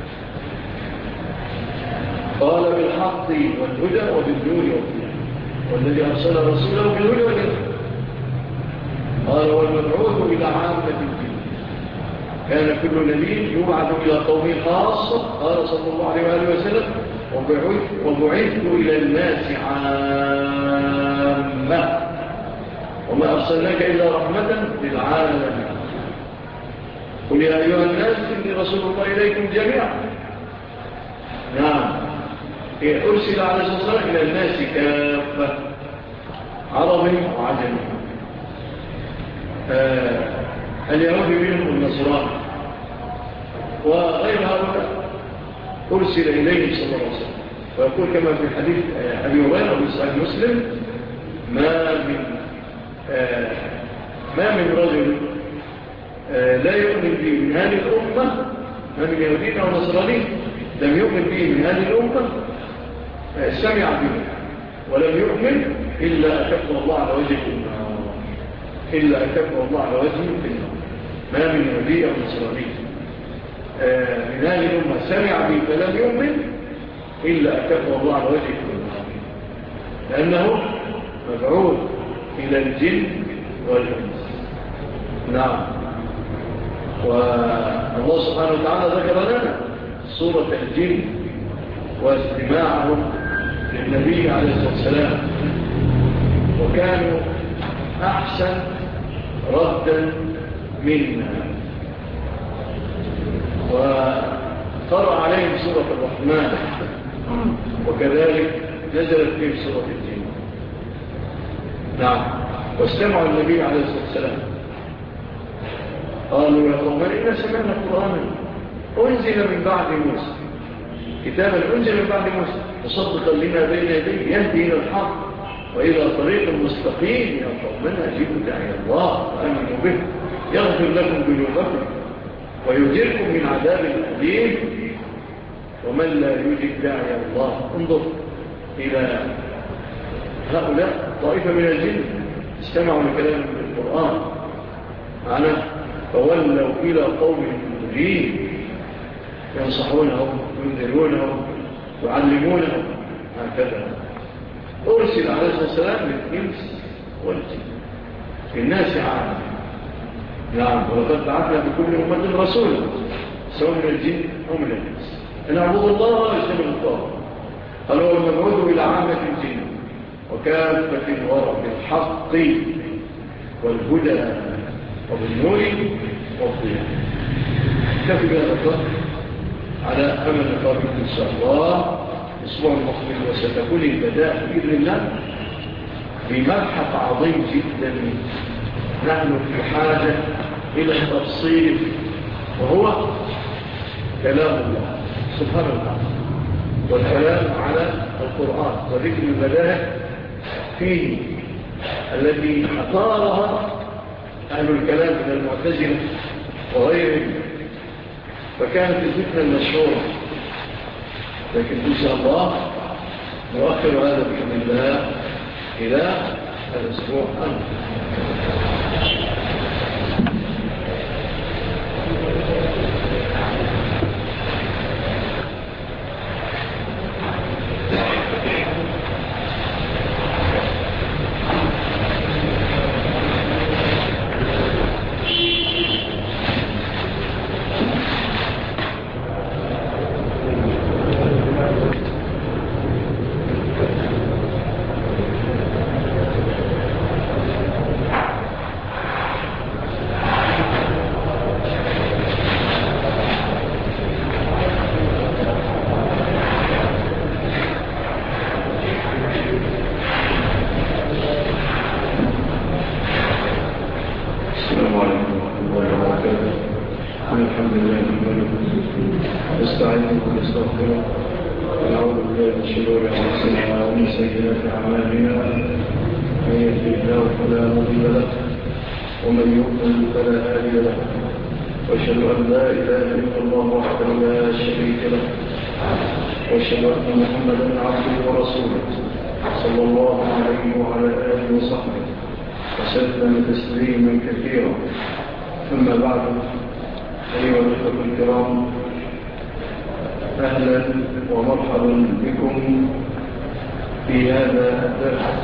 قال بالحق والهدى وبالنور والضياء، والذي أرسل رسوله بالهدى والهدى. قال والمبعوث إلى عامة الجن، كان كل نبي يبعث إلى قومه خاصة. قال صلى الله عليه وآله وسلم وبعثت إلى الناس عامة وما أرسلناك إلا رحمة للعالمين. قل يا أيها الناس إني رسول الله إليكم جميعا. نعم، أرسل عليه الصلاة والسلام إلى الناس كافة، عربي وعجمي، اليهود منهم النصران وغير هؤلاء أرسل إليه صلى الله عليه وسلم. ويقول كما في الحديث أبي هريرة في صحيح مسلم ما من رجل لا يؤمن به من هذه الأمة، ما من يهودين أو نصرانين لم يؤمن به من هذه الأمة سمع به ولم يؤمن إلا أكفه الله على وجهه النار، إلا أكفه الله على وجهه النار. ما من يهودي أو نصراني من هذه الأمة سمع به فلم يؤمن إلا أكفه الله على وجهه النار، لأنه مبعوث إلى الجن والإنس. نعم. والله سبحانه وتعالى ذكر لنا سورة الجن واستماعهم للنبي عليه الصلاة والسلام، وكانوا أحسن ردا منا. وقرأ عليهم سورة الرحمن، وكذلك نزلت فيهم سورة الجن. نعم. واستمعوا النبي عليه الصلاة والسلام قالوا يا قوم إنا سمعنا قرآنا أنزل من بعد موسى، كتابا أنزل من بعد موسى مصدقا لما بين يديه يهدي إلى الحق وإلى طريق مستقيم. يا قومنا أجيبوا داعي الله وآمنوا به يغفر لكم ذنوبكم ويجركم من عذاب أليم. ومن لا يجب داعي الله. انظر إلى هؤلاء طائفة من الجن استمعوا لكلام القرآن معنا فولوا إلى قوم منذرين ينصحونهم وينذرونهم يعلمونهم هكذا. أرسل عليه الصلاة والسلام للإنس والجن الناس عامة. نعم. ولقد بعثنا بكل أمة رسولا سواء من الجن أو من الإنس أن اعبدوا الله واجتنبوا الطاغوت. قال هو المبعوث إلى عامة الجن وكافة الورى بالحق والهدى وبالنور والضياء. كفي بهذا القدر على أمل نقابل إن شاء الله الأسبوع المقبل، وستكون البداء بإذن الله بمبحث عظيم جدا نحن في حاجة إلى التفصيل، وهو كلام الله سبحانه وتعالى والكلام على القرآن وذكر البدائع فيه التي أثارها أهل الكلام من المعتزلة وغيرهم، فكانت الفتنة المشهورة. لكن إن شاء الله نؤخر هذا بإذن الله إلى الأسبوع وأشهد أن محمدا عبده ورسوله صلى الله عليه وعلى آله وصحبه وسلم تسليما كثيرا. ثم بعد، أيها الأخوة الكرام، أهلا ومرحبا بكم في هذا الدرس،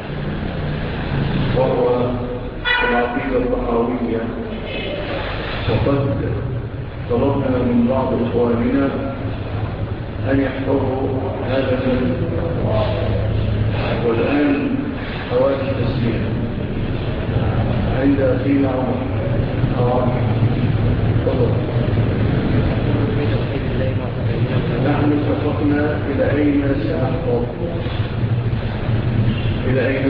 وهو العقيدة الطحاوية. وقد طلبنا من بعض إخواننا أن يحفظوا هذا الجانب، والآن أوان التسليم عند أخينا عمر. تفضل. نحن اتفقنا إلى أين سنحفظ؟ إلى أين؟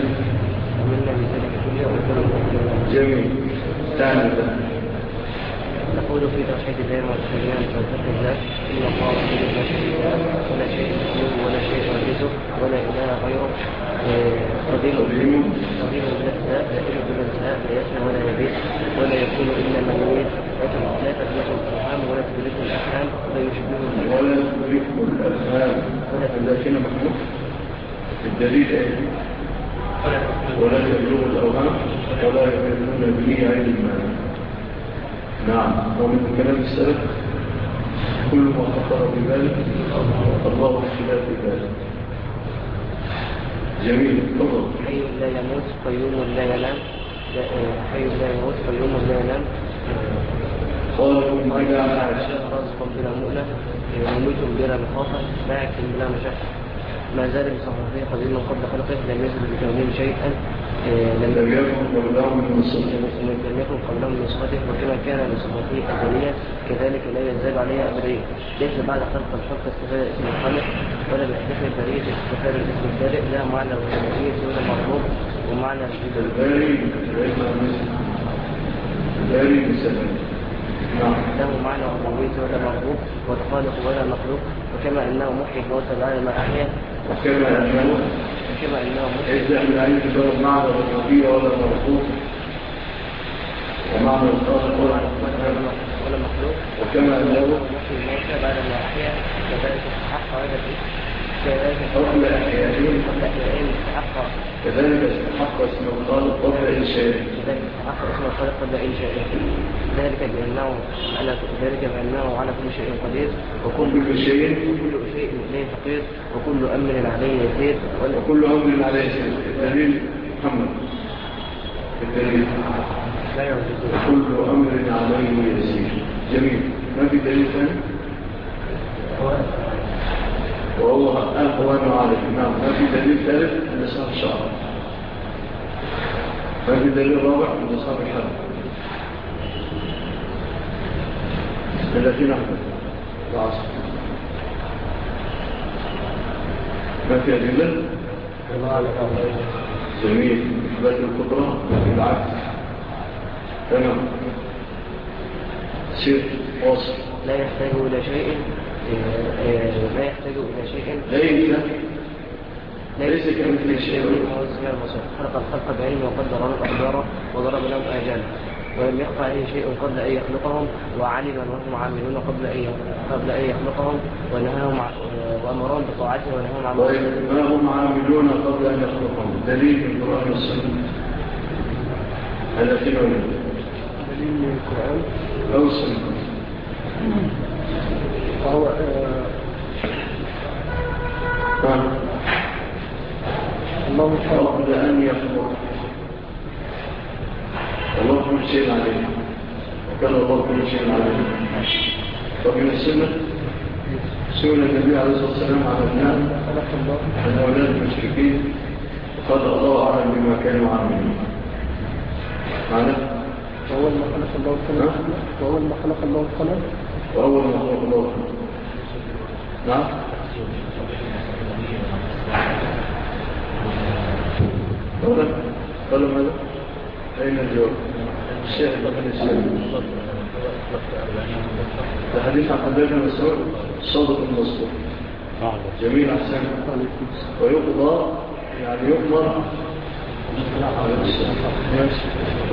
جميل. تعالى نقول في توحيد الله والسلام وتوحيد الله إن الله لا شريك له ولا شيء مثله ولا شيء يعجزه ولا إله غيره، قدير بالأسماء لا يلد بالأسماء لا يسمع ولا يبيت ولا يكون إلا ما يريد، لا تدركه الأرحام ولا تدركه الأحكام ولا يشبهه الأفهام لكن محمود الدليل ولا تبلغ الأوهام ولا يكونون به علما. نعم. ومن كلام السلف كل ما خطر بذلك الله بخلاف ذلك. جميل. تفضل. حي لا يموت قيوم لا ينام، حي لا يموت قيوم لا ينام، قالوا إذا عاش رزقا بلا مؤنة، مميت بلا مخافة، باعث بلا مشاحة، ما زال بصفحته قديما قبل خلقه، لم يزل بكونه شيئا، لم يكن قبله من صفته، وكما كان لصفته أزلية كذلك لا يزال عليها أبدية. ليس بعد خلق الخلق استفادة اسم الخالق، ولا بإحداث البرية استفادة الاسم الخالق، لا معنى الربوبية ولا المطلوب، ومعنى له معنى الربوبية ولا مرغوب، والخالق ولا مخلوق. وكما أنه محيي الموتى بعد ما أحيا، وكما أنه محيي من أن يتبرر معنى الربوبية ولا مرغوب، ومعنى الخالق ولا مخلوق. وكما أنه محيي الموتى بعد ما أحيا كذلك استحق هذا الاسم، قبل أحيائهم كذلك استحق اسم الخالق قبل إنشائه، ذلك بأنه على كل شيء قدير، وكل شيء إليه فقير، وكل أمر عليه يسير، وكل أمر عليه يسير. الدليل محمد، الدليل وكل أمر عليه يسير. جميل. ما في دليل ثاني؟ وهو أهون على الإمام. ما في دليل ثالث؟ النساء الشعر. ما في دليل رابع من أصحاب الحد الذين أحدث العصر ما في أدلة جميل إثبات القدرة بالعكس تمام سير واصل لا يحتاج إلى شيء ليس كمثل شيء خلق الخلق بعلم وقدر لهم أقداره وضرب لهم آجالا ولم يخفى عليه شيء قبل أن يخلقهم وعلم أنهم عاملون قبل أن يخلقهم ونهاهم وأمرهم بطاعته ونهاهم عن ما هم عاملون قبل أن يخلقهم دليل من القرآن والسنة هذا في دليل من القرآن أو السنة وهو الله قبل أن يخلق الله كل شيء عليه وكان الله كل شيء عليه ومن السنة سئل النبي عليه الصلاة والسلام على الناس عن أولاد المشركين قال الله أعلم بما كانوا عاملين معنى وأول ما خلق الله القلم وأول ما خلق الله القلم وأول ما خلق الله القلم نعم قالوا ماذا؟ أين الجواب؟ الشيخ بن السلام الحديث عن عبد الله بن مسعود الصادق المصدوق جميل أحسن ويقضى يعني يؤمر ماشي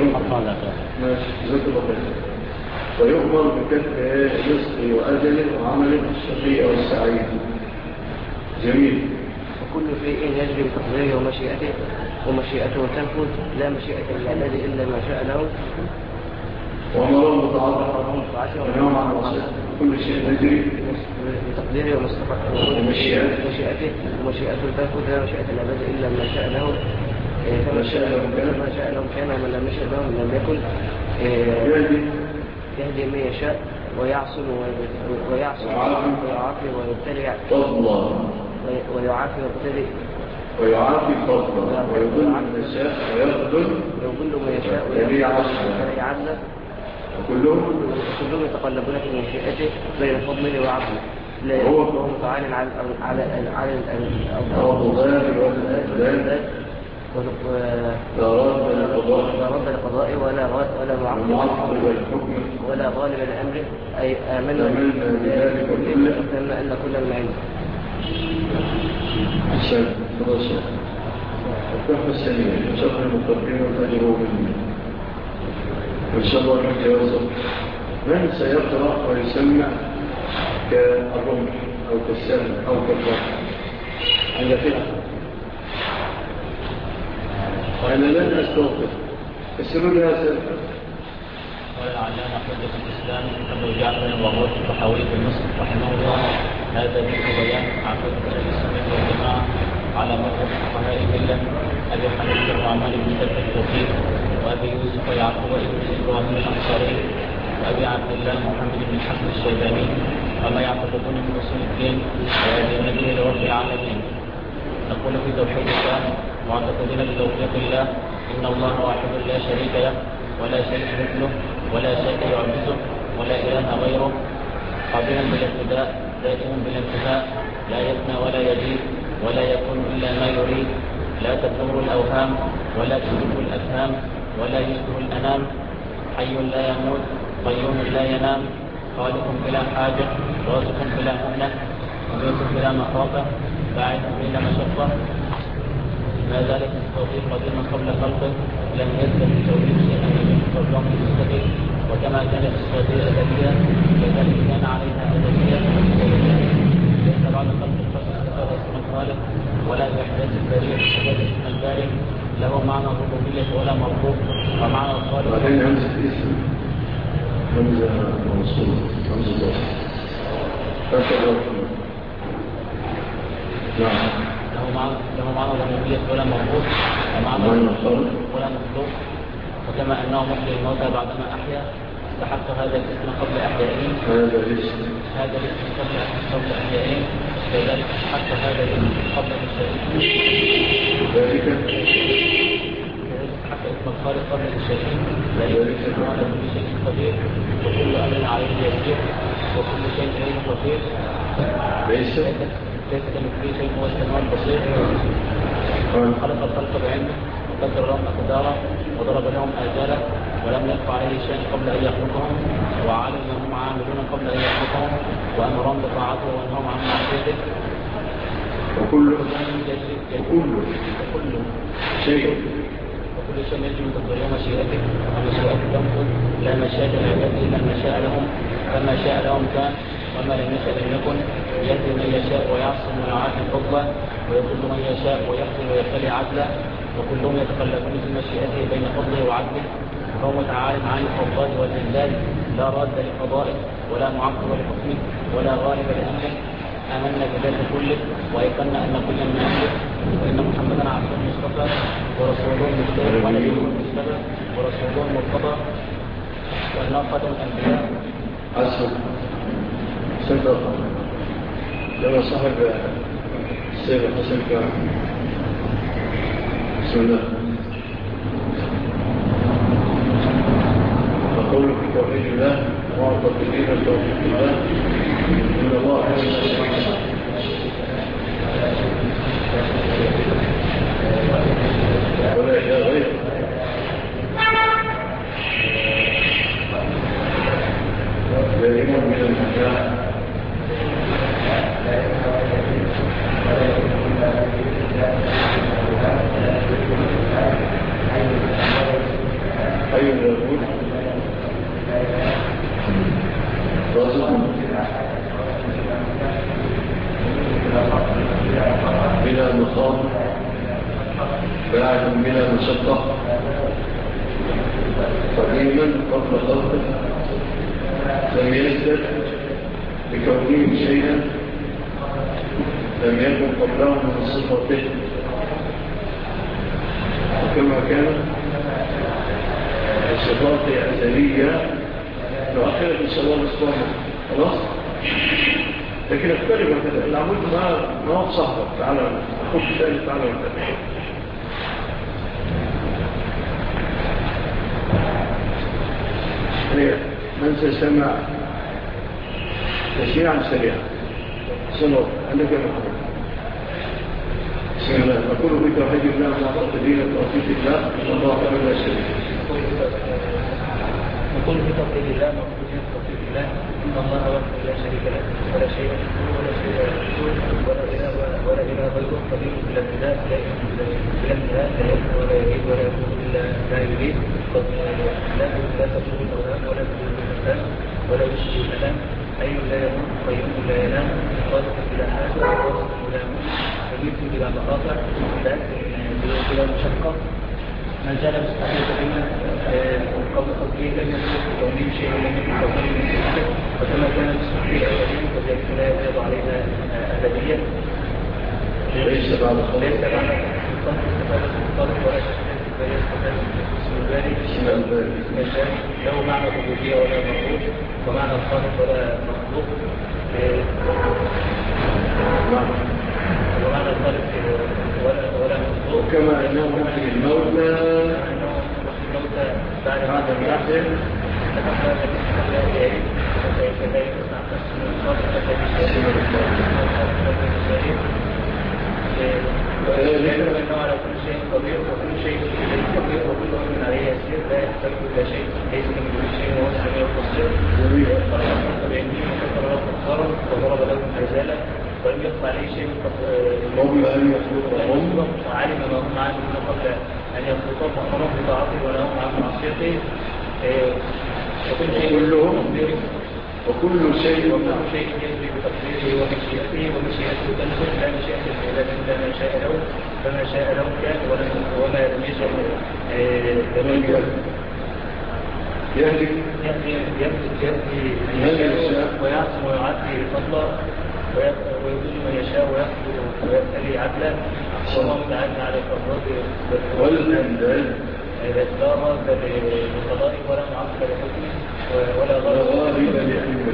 ذكر الله ويؤمر بكتب رزقه وأجله وعمله الشقي أو السعيد جميل وكل شيء يجري بتقديره ومشيئته تنفذ لا مشيئة للعباد إلا ما شاء له وأمرهم بطاعته ونهاهم عن معصيته كل شيء يجري بتقديره ومشيئته تنفذ لا مشيئة للعباد إلا ما شاء له ما شاء لهم كان ومن لم يشاء لهم لم يكن يهدي من يشاء ويعصم ويعافي ويبتلع فضلا ويعافي ويبتلع ويعافي فضلا ويضل من يشاء ويضل من يشاء ويبتلع عدلا وكلهم يتقلبون في مشيئته بين فضله وعدله وهو متعال على لا رد لقضائه ولا معقب ولا غالب لأمره أي آمنا بذلك كله أن كل من عنده الشيخ فرصة الكفة السليمة شرح المقدمة وتجربه منه إن شاء الله نتجاوزه من سيقرأ ويسمع كالرمح أو كالسهم أو كالرمح عند فئة وأنا لن أستوقف السرور لها سلفة قال العلامة حجة الإسلام أبو جعفر الوغوث الطحاوي في مصر رحمه الله هذا ذكر بيان عقيدة أهل السنة والجماعة على مذهب فقهاء الملة أبي حنيفة النعمان بن ثابت الكوفي وأبي يوسف ويعقوب بن إبراهيم الأنصاري وأبي عبد الله محمد بن الحسن الشيباني وما يعتقدون من أصول الدين وهذه النبي لرب العالمين. نقول في توحيد الله معتقدين بتوفيق الله إن الله واحد لا شريك له ولا شيء مثله ولا شيء يعجزه ولا إله غيره قابلا بالابتداء دائما بالانتهاء لا يفنى ولا يزيد ولا يكون إلا ما يريد لا تدور الأوهام ولا تدور الأفهام ولا يشبه الأنام حي لا يموت قيوم لا ينام خالق بلا حاجة رازق بلا مهنة مميت بلا مخافة باعث بلا مشقة ما ذلك التوفيق قديما قبل خلقه لم يزل بتوفيق شيئا من الرحم المستقيم وكما كانت الصفاتية أدبية كذلك كان عليها أدبية ليس بعد خلق الخلق استفاد اسم الخالق ولا بإحداث البريء استفاد اسم البارئ له معنى الربوبية ولا مربوب ومعنى الخالق وبعدين همزة اسم همزة موصول همزة وصل فأنت له معنى الربوبية ولا مربوب ومعنى الخالق ولا مخلوق وكما أنه محيي الموتى بعدما أحيا استحق هذا الاسم قبل أحيائه هذا الاسم قبل أحيائه كذلك استحق هذا الاسم قبل إحيائه ذلك استحق والخالق قبل الشيء ذلك سبحان كل شيء قدير وكل أمر عليه يسير وكل شيء إليه خطير ليس كمثله شيء هو السميع البصير خلق الخلق بعلمه وقدر لهم أقدارا وضرب لهم آجالا ولم يخف عليه شيء قبل أن يخلقهم وعلم ما هم عاملون قبل أن يخلقهم وأمرهم بطاعته وأنهم عن معصيته وكل شيء يجب تقدير مشيئته ومشيئته تنفذ لا مشيئة العباد إلا ما شاء لهم فما شاء لهم كان وما لم يشاء لم يكن يهدي من يشاء ويعصم ويعادل فضلا ويضل من يشاء ويقتل ويختلي عدلا وكلهم يتقلبون في مشيئته بين فضله وعدله فهو تعالى عن الفضل والإنزال لا راد لقضائه ولا معقب لحكمه ولا غالب لأمره آمنا بذلك كله وأيقنا أن كلا من أمره وإن محمدا عبده المصطفى ورسوله المختار ونبيه المصطفى ورسوله المرتضى وأنه خاتم الأنبياء. عسل صدق لما صاحب السيد حسن كان بسم الله نقول في توحيد الله معتقدين توحيد الله إن الله ولا إله غيره دائما من النجاح حي لا يموت رازق بلا مقام باعد بلا مشقة قديما قبل خلقه لم يزدد بكونه شيئا لم يكن قبله من صفته وكما كان الصفات أزلية وآخرة الصلاة الإسلامية خلاص لكن اختلف العمود ما هو صحبه تعالى أخذ الثالث تعالى والثالث من سيسمع تشريعا سريعا صلوا عندك يا محمد بسم الله نقول بتوحيد الله ونعرف دين توحيد الله والله خير لا شريك نقول بتوحيد الله ونعرف دين توحيد الله ان الله وحده لا شريك له ولا شيء ولا شيء ولا اله غيره قدير بلا ابتداء لا يكون ولا يزيد ولا يكون الا ما يريد لا تكون الاوهام ولا تكون الانسان ولا يشبه الالام حي لا يموت قيوم لا ينام قادر بلا حاجه قادر بلا موت يميت بلا مخاطر بلا مشقه من جعل مستحيل بما قبل قبله لم يكن كونه شيء لم يكن كونه من صفته وكما كان مستحيل ابديا فذلك لا يزيد عليها ابديا ليس بعد الخلق ولا شكل اسم الباري له معنى الربوبيه ولا مخلوق ومعنى الخالق ولا مخلوق ومعنى الخالق ولا مخلوق كما انه يحيي الموتى بعد ما تنتهي وإنه على كل شيء قدير وكل شيء قدير وكل أمر عليه يسير لا يحتاج إلى شيء ليس من كل شيء وهو السميع البصير خلق الخلق بعلمه وقدر له أقدارا وضرب له آجالا ولم يخفى عليه شيء قبل أن يخلقهم وعلم ما هم عاملون قبل أن يخلقهم وأمرهم بطاعته ونهوا عن معصيته وكل شيء يجري بتقديره ومشيئته ومشيئته تنزل لا مشيئة العباد إلا ما شاء له فما شاء له كان وما لم يشاء لم يكن يهدي من يشاء ويعصم ويعدي فضلا ويضل من يشاء ويقتل ويبتلي عدلا والله تعالى على الفضل والأنداد لا راد لقضائه ولا معقب لحكمه ولا غالب لأمره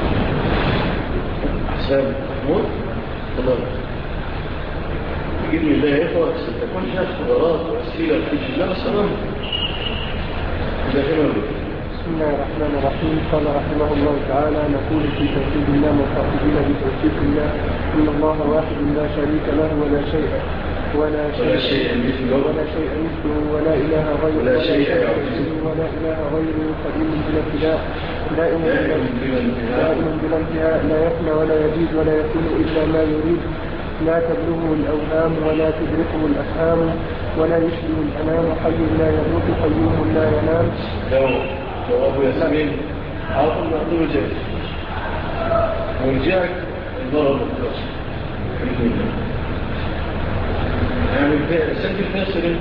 أحسان محمود تفضل يجيب لي تكون هناك قدرات وأسئلة في الله سلام. إذا كانوا بسم الله الرحمن الرحيم. قال رحمه الله تعالى: نقول في توحيد الله مخاطبين بتوحيد الله إن الله واحد لا شريك له ولا شيء مثله ولا إله غيره ولا شيء يعجزه ولا إله غيره قديم بلا ابتداء دائم بلا انتهاء لا يفنى ولا يزيد ولا يكون إلا ما يريد لا تبلغه الأوهام ولا تدركه الأفهام ولا يشبه الأنام حي لا يموت قيوم لا ينام. لو أبو ياسمين عاطل مأطول جاي ورجعك الضرب الكرس يعني سجل ناصر.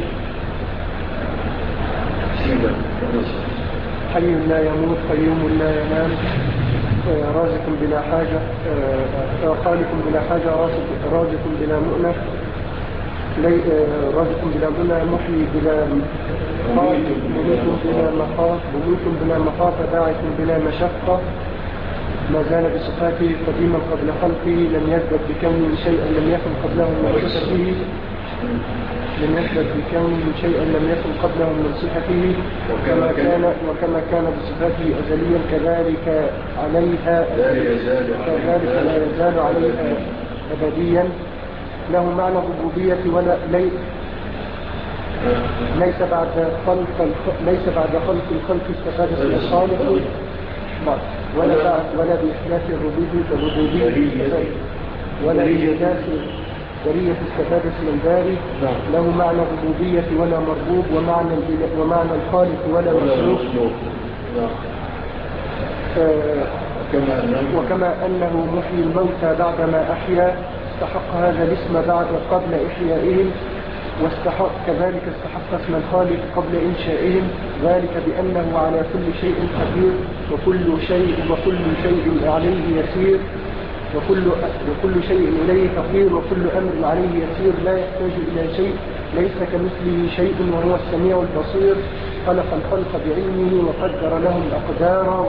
بسم الله. حي لا يموت قيوم لا ينام رازق بلا حاجة خالق بلا حاجة رازق بلا مؤنة رازق بلا مؤنة محيي بلا مميت بلا مخاف بلا مخافة باعث بلا مشقة ما زال بصفاته قديما قبل خلقه لم يزدد بكونه شيئا لم يكن قبله من صفته لم يثبت بكونه شيئا لم يكن قبله من صفته وكما كان بصفاته أزليا كذلك لا يزال عليها أبديا. له معنى الربوبية ولا ليس بعد خلق الخلق استفاد من الخالق ولا بإحداث الربوبية ولا بإحداث برية استفاد اسم الباري. له معنى الربوبية ولا مربوب ومعنى الخالق ولا مخلوق. وكما أنه محيي الموتى بعدما أحيا استحق هذا الاسم قبل إحيائهم كذلك استحق اسم الخالق قبل إنشائهم ذلك بأنه على كل شيء قدير وكل شيء عليه يسير وكل شيء إليه فقير وكل أمر عليه يسير لا يحتاج إلى شيء ليس كمثله شيء وهو السميع البصير. خلق الخلق بعلمه وقدر لهم أقدارا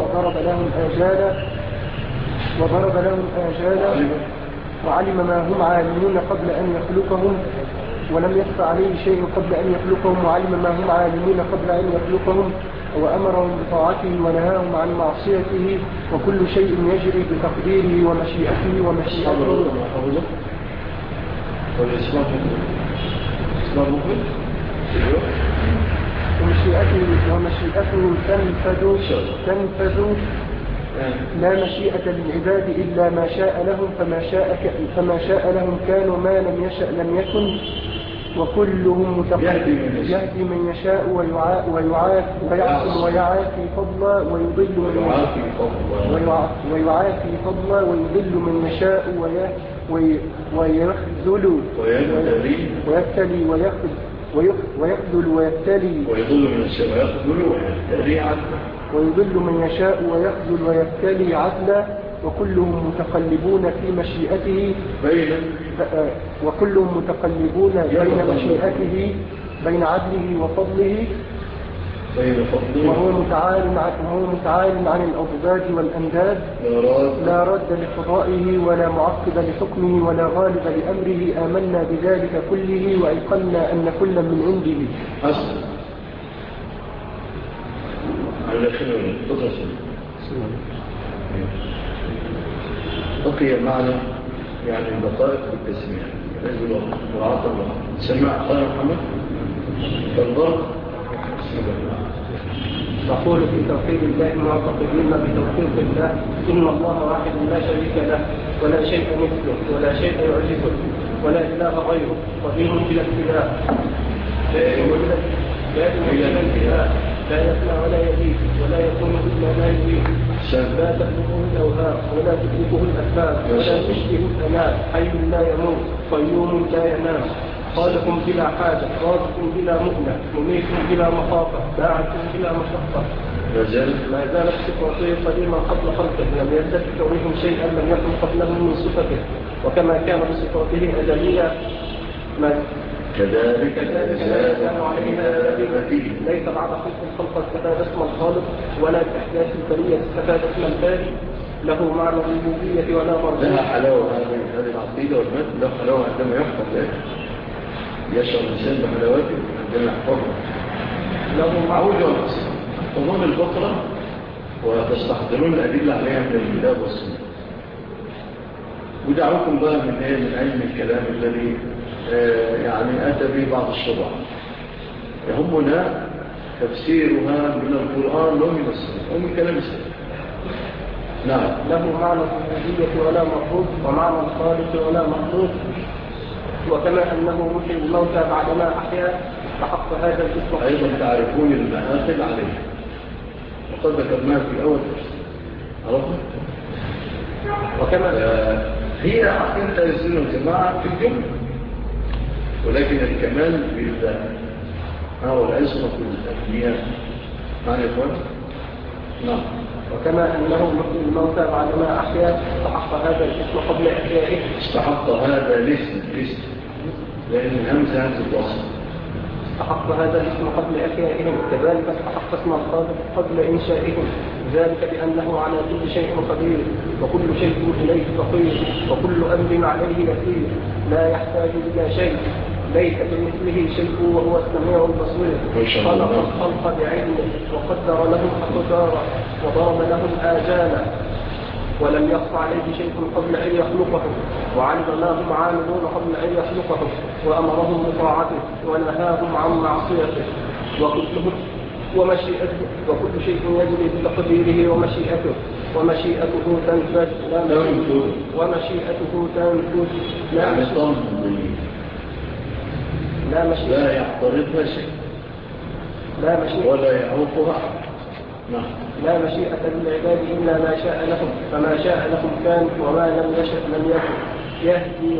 وضرب لهم آجالا وعلم ما هم عالمون قبل أن يخلقهم ولم يخف عليه شيء قبل أن يخلقهم وعلم ما هم عالمون قبل أن يخلقهم وأمرهم بطاعته ونهاهم عن معصيته وكل شيء يجري بتقديره ومشيئته ومشيئته تنفذ لا مشيئة للعباد إلا ما شاء لهم فما شاء لهم كانوا ما لم يشأ لم يكن وكلهم متقدم يهدي من يشاء ويعافي فضلا ويضل من يشاء ويخذل ويبتلي ويخذل ويبتلي ويضل من يشاء ويخذل ويبتلي عدلا وكلهم متقلبون في مشيئته بين مشيئته بين عدله وفضله وهو متعال عن الأضداد والأنداد لا رد لقضائه ولا معقب لحكمه ولا غالب لأمره. آمنا بذلك كله وأيقنا أن كل من عنده. بقي معنا يعني الدقائق بالتسمية رجل وعطى الله سمع قال محمد فالضرب. بسم الله. نقول في توحيد الله معتقدين بتوحيد الله إن الله واحد لا شريك له ولا شيء مثله ولا شيء يعجزه ولا إله غيره قديم بلا ابتداء لا يفنى ولا يزيد ولا يكون إلا ما يريد لا تبلغه الأوهام ولا تدركه الأسباب ولا تشبه الأنام حي لا يموت قيوم لا ينام خالق بلا حاجة رازق بلا مؤنة مميت بلا مخافة باعث بلا مشقة ما زالت صفاته قديما قبل خلقه لم يزدد كونهم شيئا لم يكن قبله من صفته وكما كان بصفاته أزلية كذلك عليها ليس بعد خلق الخلق استفاد اسم الخالق ولا بإحداث البرية استفاد اسم الباري. له معنى الربوبية ولا مرجع. لها حلاوة هذه العقيدة والمتن له حلاوة عندما يحكم ذلك يشعر الإنسان بحلاوته عندما يحفظه له معود ونقص تحفظون الفقرة وتستحضرون الأدلة عليها من الكتاب والسنة. ودعوكم بقى من علم الكلام الذي يعني أتى به بعض الشرع يهمنا تفسيرها من القرآن ومن السنة ومن كلام السنة. نعم. له معنى الوجودية ولا مخلوق ومعنى الخالق ولا مخلوق. وكما أنه محيي الموتى بعدما أحيا فحق هذا الاسم. أيضا تعرفون المآخذ عليه وقد ذكرناها في الأول عرفنا. وكما هي عقيدة السنة والجماعة في الجملة ولكن الكمال بالله هو العصمة الأنبياء. معنى إخوان؟ نعم. وكما أنه محيي الموتى بعدما أحيا استحق هذا الاسم قبل إحيائه. استحق هذا الاسم لأن الهمزة همزة وصل. استحق هذا الاسم قبل إحيائهم كذلك استحق اسم الخالق قبل إنشائهم ذلك بأنه على كل شيء قدير وكل شيء إليه فقير وكل أمر عليه يسير لا يحتاج إلى شيء ليس كمثله شيء وهو السميع البصير. خلق الخلق بعلمه وقدر لهم أقدارا وضرب لهم آجالا ولم يخف عليه شيء قبل أن يخلقهم وعلم ما هم عاملون قبل أن يخلقهم وأمرهم بطاعته ونهاهم عن معصيته ومشيئته وكل شيء يجري بتقديره ومشيئته تنفذ لا يعترضها شيء ولا يعوقها. نعم. لا مشيئة للعباد إلا ما شاء لهم فما شاء لهم كان وما لم يشأ لم يكن يهدي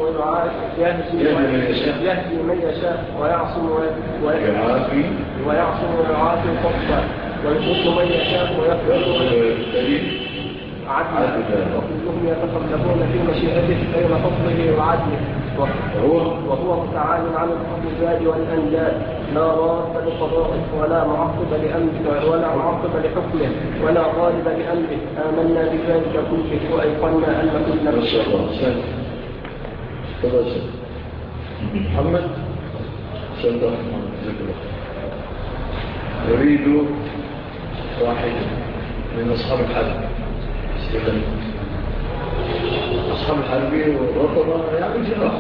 من يشاء ويعصم ويعافي صفا ويضل من يشاء ويغفر عدلا وكلهم يتقلبون في مشيئته بين فضله وعدله وهو متعال عن الأضداد والأنداد لا راد لقضائه ولا معقب لأمره ولا معقب لحكمه ولا غالب لأمره آمنا بذلك كله وأيقنا أن كل شيء. محمد صلى يريد واحد من أصحاب الحرب أصحاب الحرب والرطبة يعني جراح.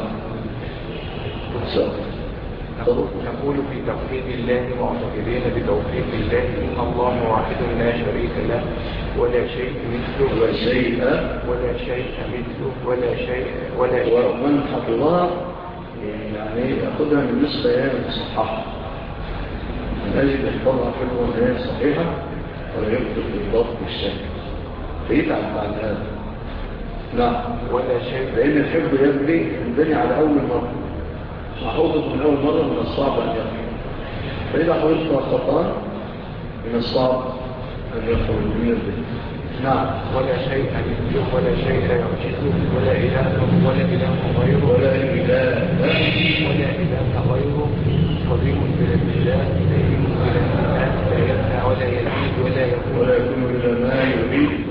نقول في توحيد الله معتقدين بتوحيد الله إن الله واحد لا شريك له ولا شيء مثله ولا شيء مثله ولا شيء ومن حفظها يعني يأخذها من نصف أيام صححة من أجل يحفظها في الوضعية صحيحة ولا يكتب بالضبط بالشكل فيتعب بعد هذا. نعم. ولا شيء لأن الحفظ يبني على أول مرة وحفظ من أول مرة من الصعب أن يحفظ فإذا حفظتها خطأ من الصعب أن يحفظ من البيت. نعم. ولا شيء مثله ولا شيء يعجزه ولا إله غيره ولا إله غيره قديم بلا ابتداء دائم بلا انتهاء لا يبنى ولا يزيد ولا يكون إلا ما يريد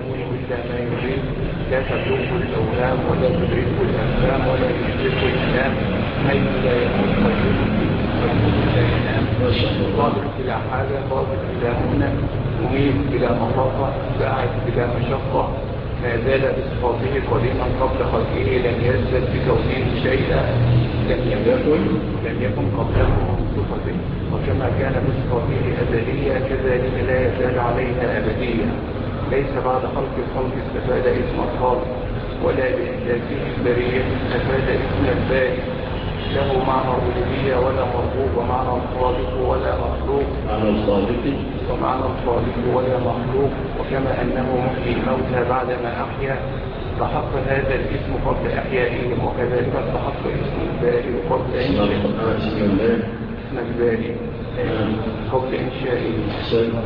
لا تبلغه الأوهام ولا تدركه الأفهام ولا يشركه الإسلام حيث لا يكون قيوم لا ينام قادر بلا حاجة قادر بلا منى مميت بلا مطاقة باعث بلا مشقة ما زال بصفاته قديما قبل خلقه لم يزدد بكونه شيئا لم يكن قبله صفته وكما كان بصفاته أزلية كذلك لا يزال عليها أبدية ليس بعد خلق الخلق استفاد اسم الخالق ولا بإحداثه البرية استفاد اسم الباري له معنى الربوبية ولا مرغوب ومعنى الخالق ولا مخلوق ومعنى الخالق ولا مخلوق وكما أنه محيي الموتى بعدما أحيا استحق هذا الاسم قبل إحيائهم وكذلك استحق اسم الباري قبل إنشائهم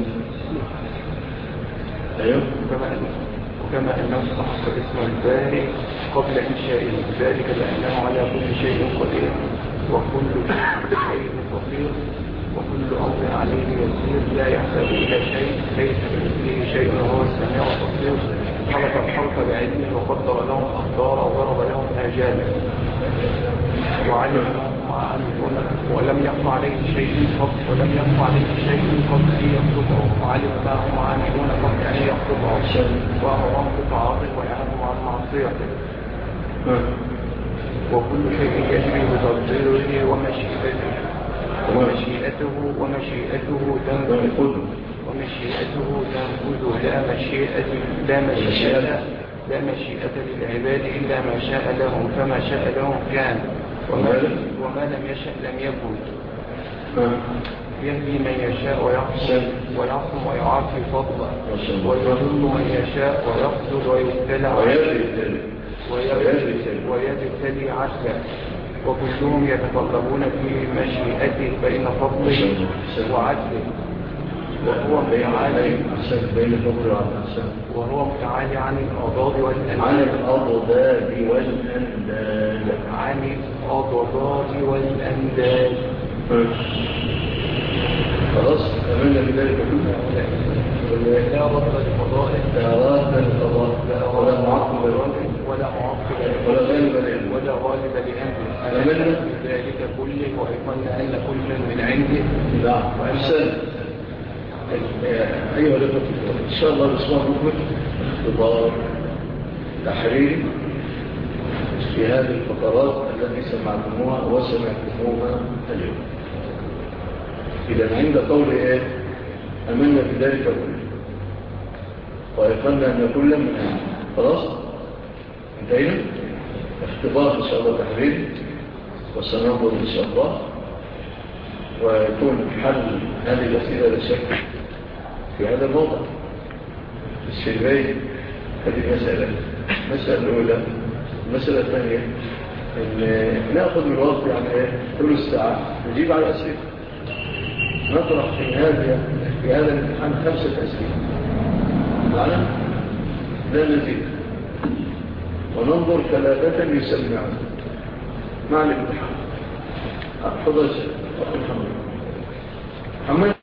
وكما أنه استحق اسم الباري قبل إنشائه ذلك لأنه على كل شيء قدير وكل شيء قدير وكل أمر عليه يسير لا يحتاج إلى شيء ليس كمثله شيء وهو السميع البصير خلق الخلق بعلمه وقدر لهم أقدارا وضرب لهم آجالا وعلم ولم يخف عليه شيء قبل أن يخطبه، وعلم ما هم عاملون قبل أن يخطبه، وهو رب عاطل ويعلم عن معصيته، وكل شيء يجري بتقديره ومشيئته تنفذ لا مشيئة للعباد إلا ما شاء لهم، فما شاء لهم كان، وما لم يشأ لم يكن. يهدي من يشاء ويعصم ويعافي فضلا، ويضل من يشاء ويقتل ويبتلى ويبتلي عدلا، وكلهم يتطلبون في مشيئته بين فضله وعدله، وهو متعالي عن الأضداد والأنداد. خلاص أمنا بذلك كله. لا رد لقضائه، ولا معقب ولا غالب لأمره. أمنا بذلك كله وأيقنا أن كل من عنده. نعم. وأحسن. أيها الأخوة، إن شاء الله الأسبوع المقبل اختبار تحريري في هذه الفقرات التي سمعتموها وسمعتموها اليوم. إذا عند قول إيه؟ أمنا بذلك كله ويقلنا أن كل من عنده. خلاص انتهينا. اختبار إن شاء الله تحريري، وسننظر إن شاء الله، ويكون حل هذه الأسئلة لا شك في هذا الموضع. السلبين هذه مسألة الأولى. المسألة الثانية أن نأخذ من وقت يعني ثلث ساعة نجيب على الأسئلة. نطرح في هذا الامتحان 5 أسئلة معنا لا نزيد، وننظر 3 يسمعون مع الامتحان. أخذ محمد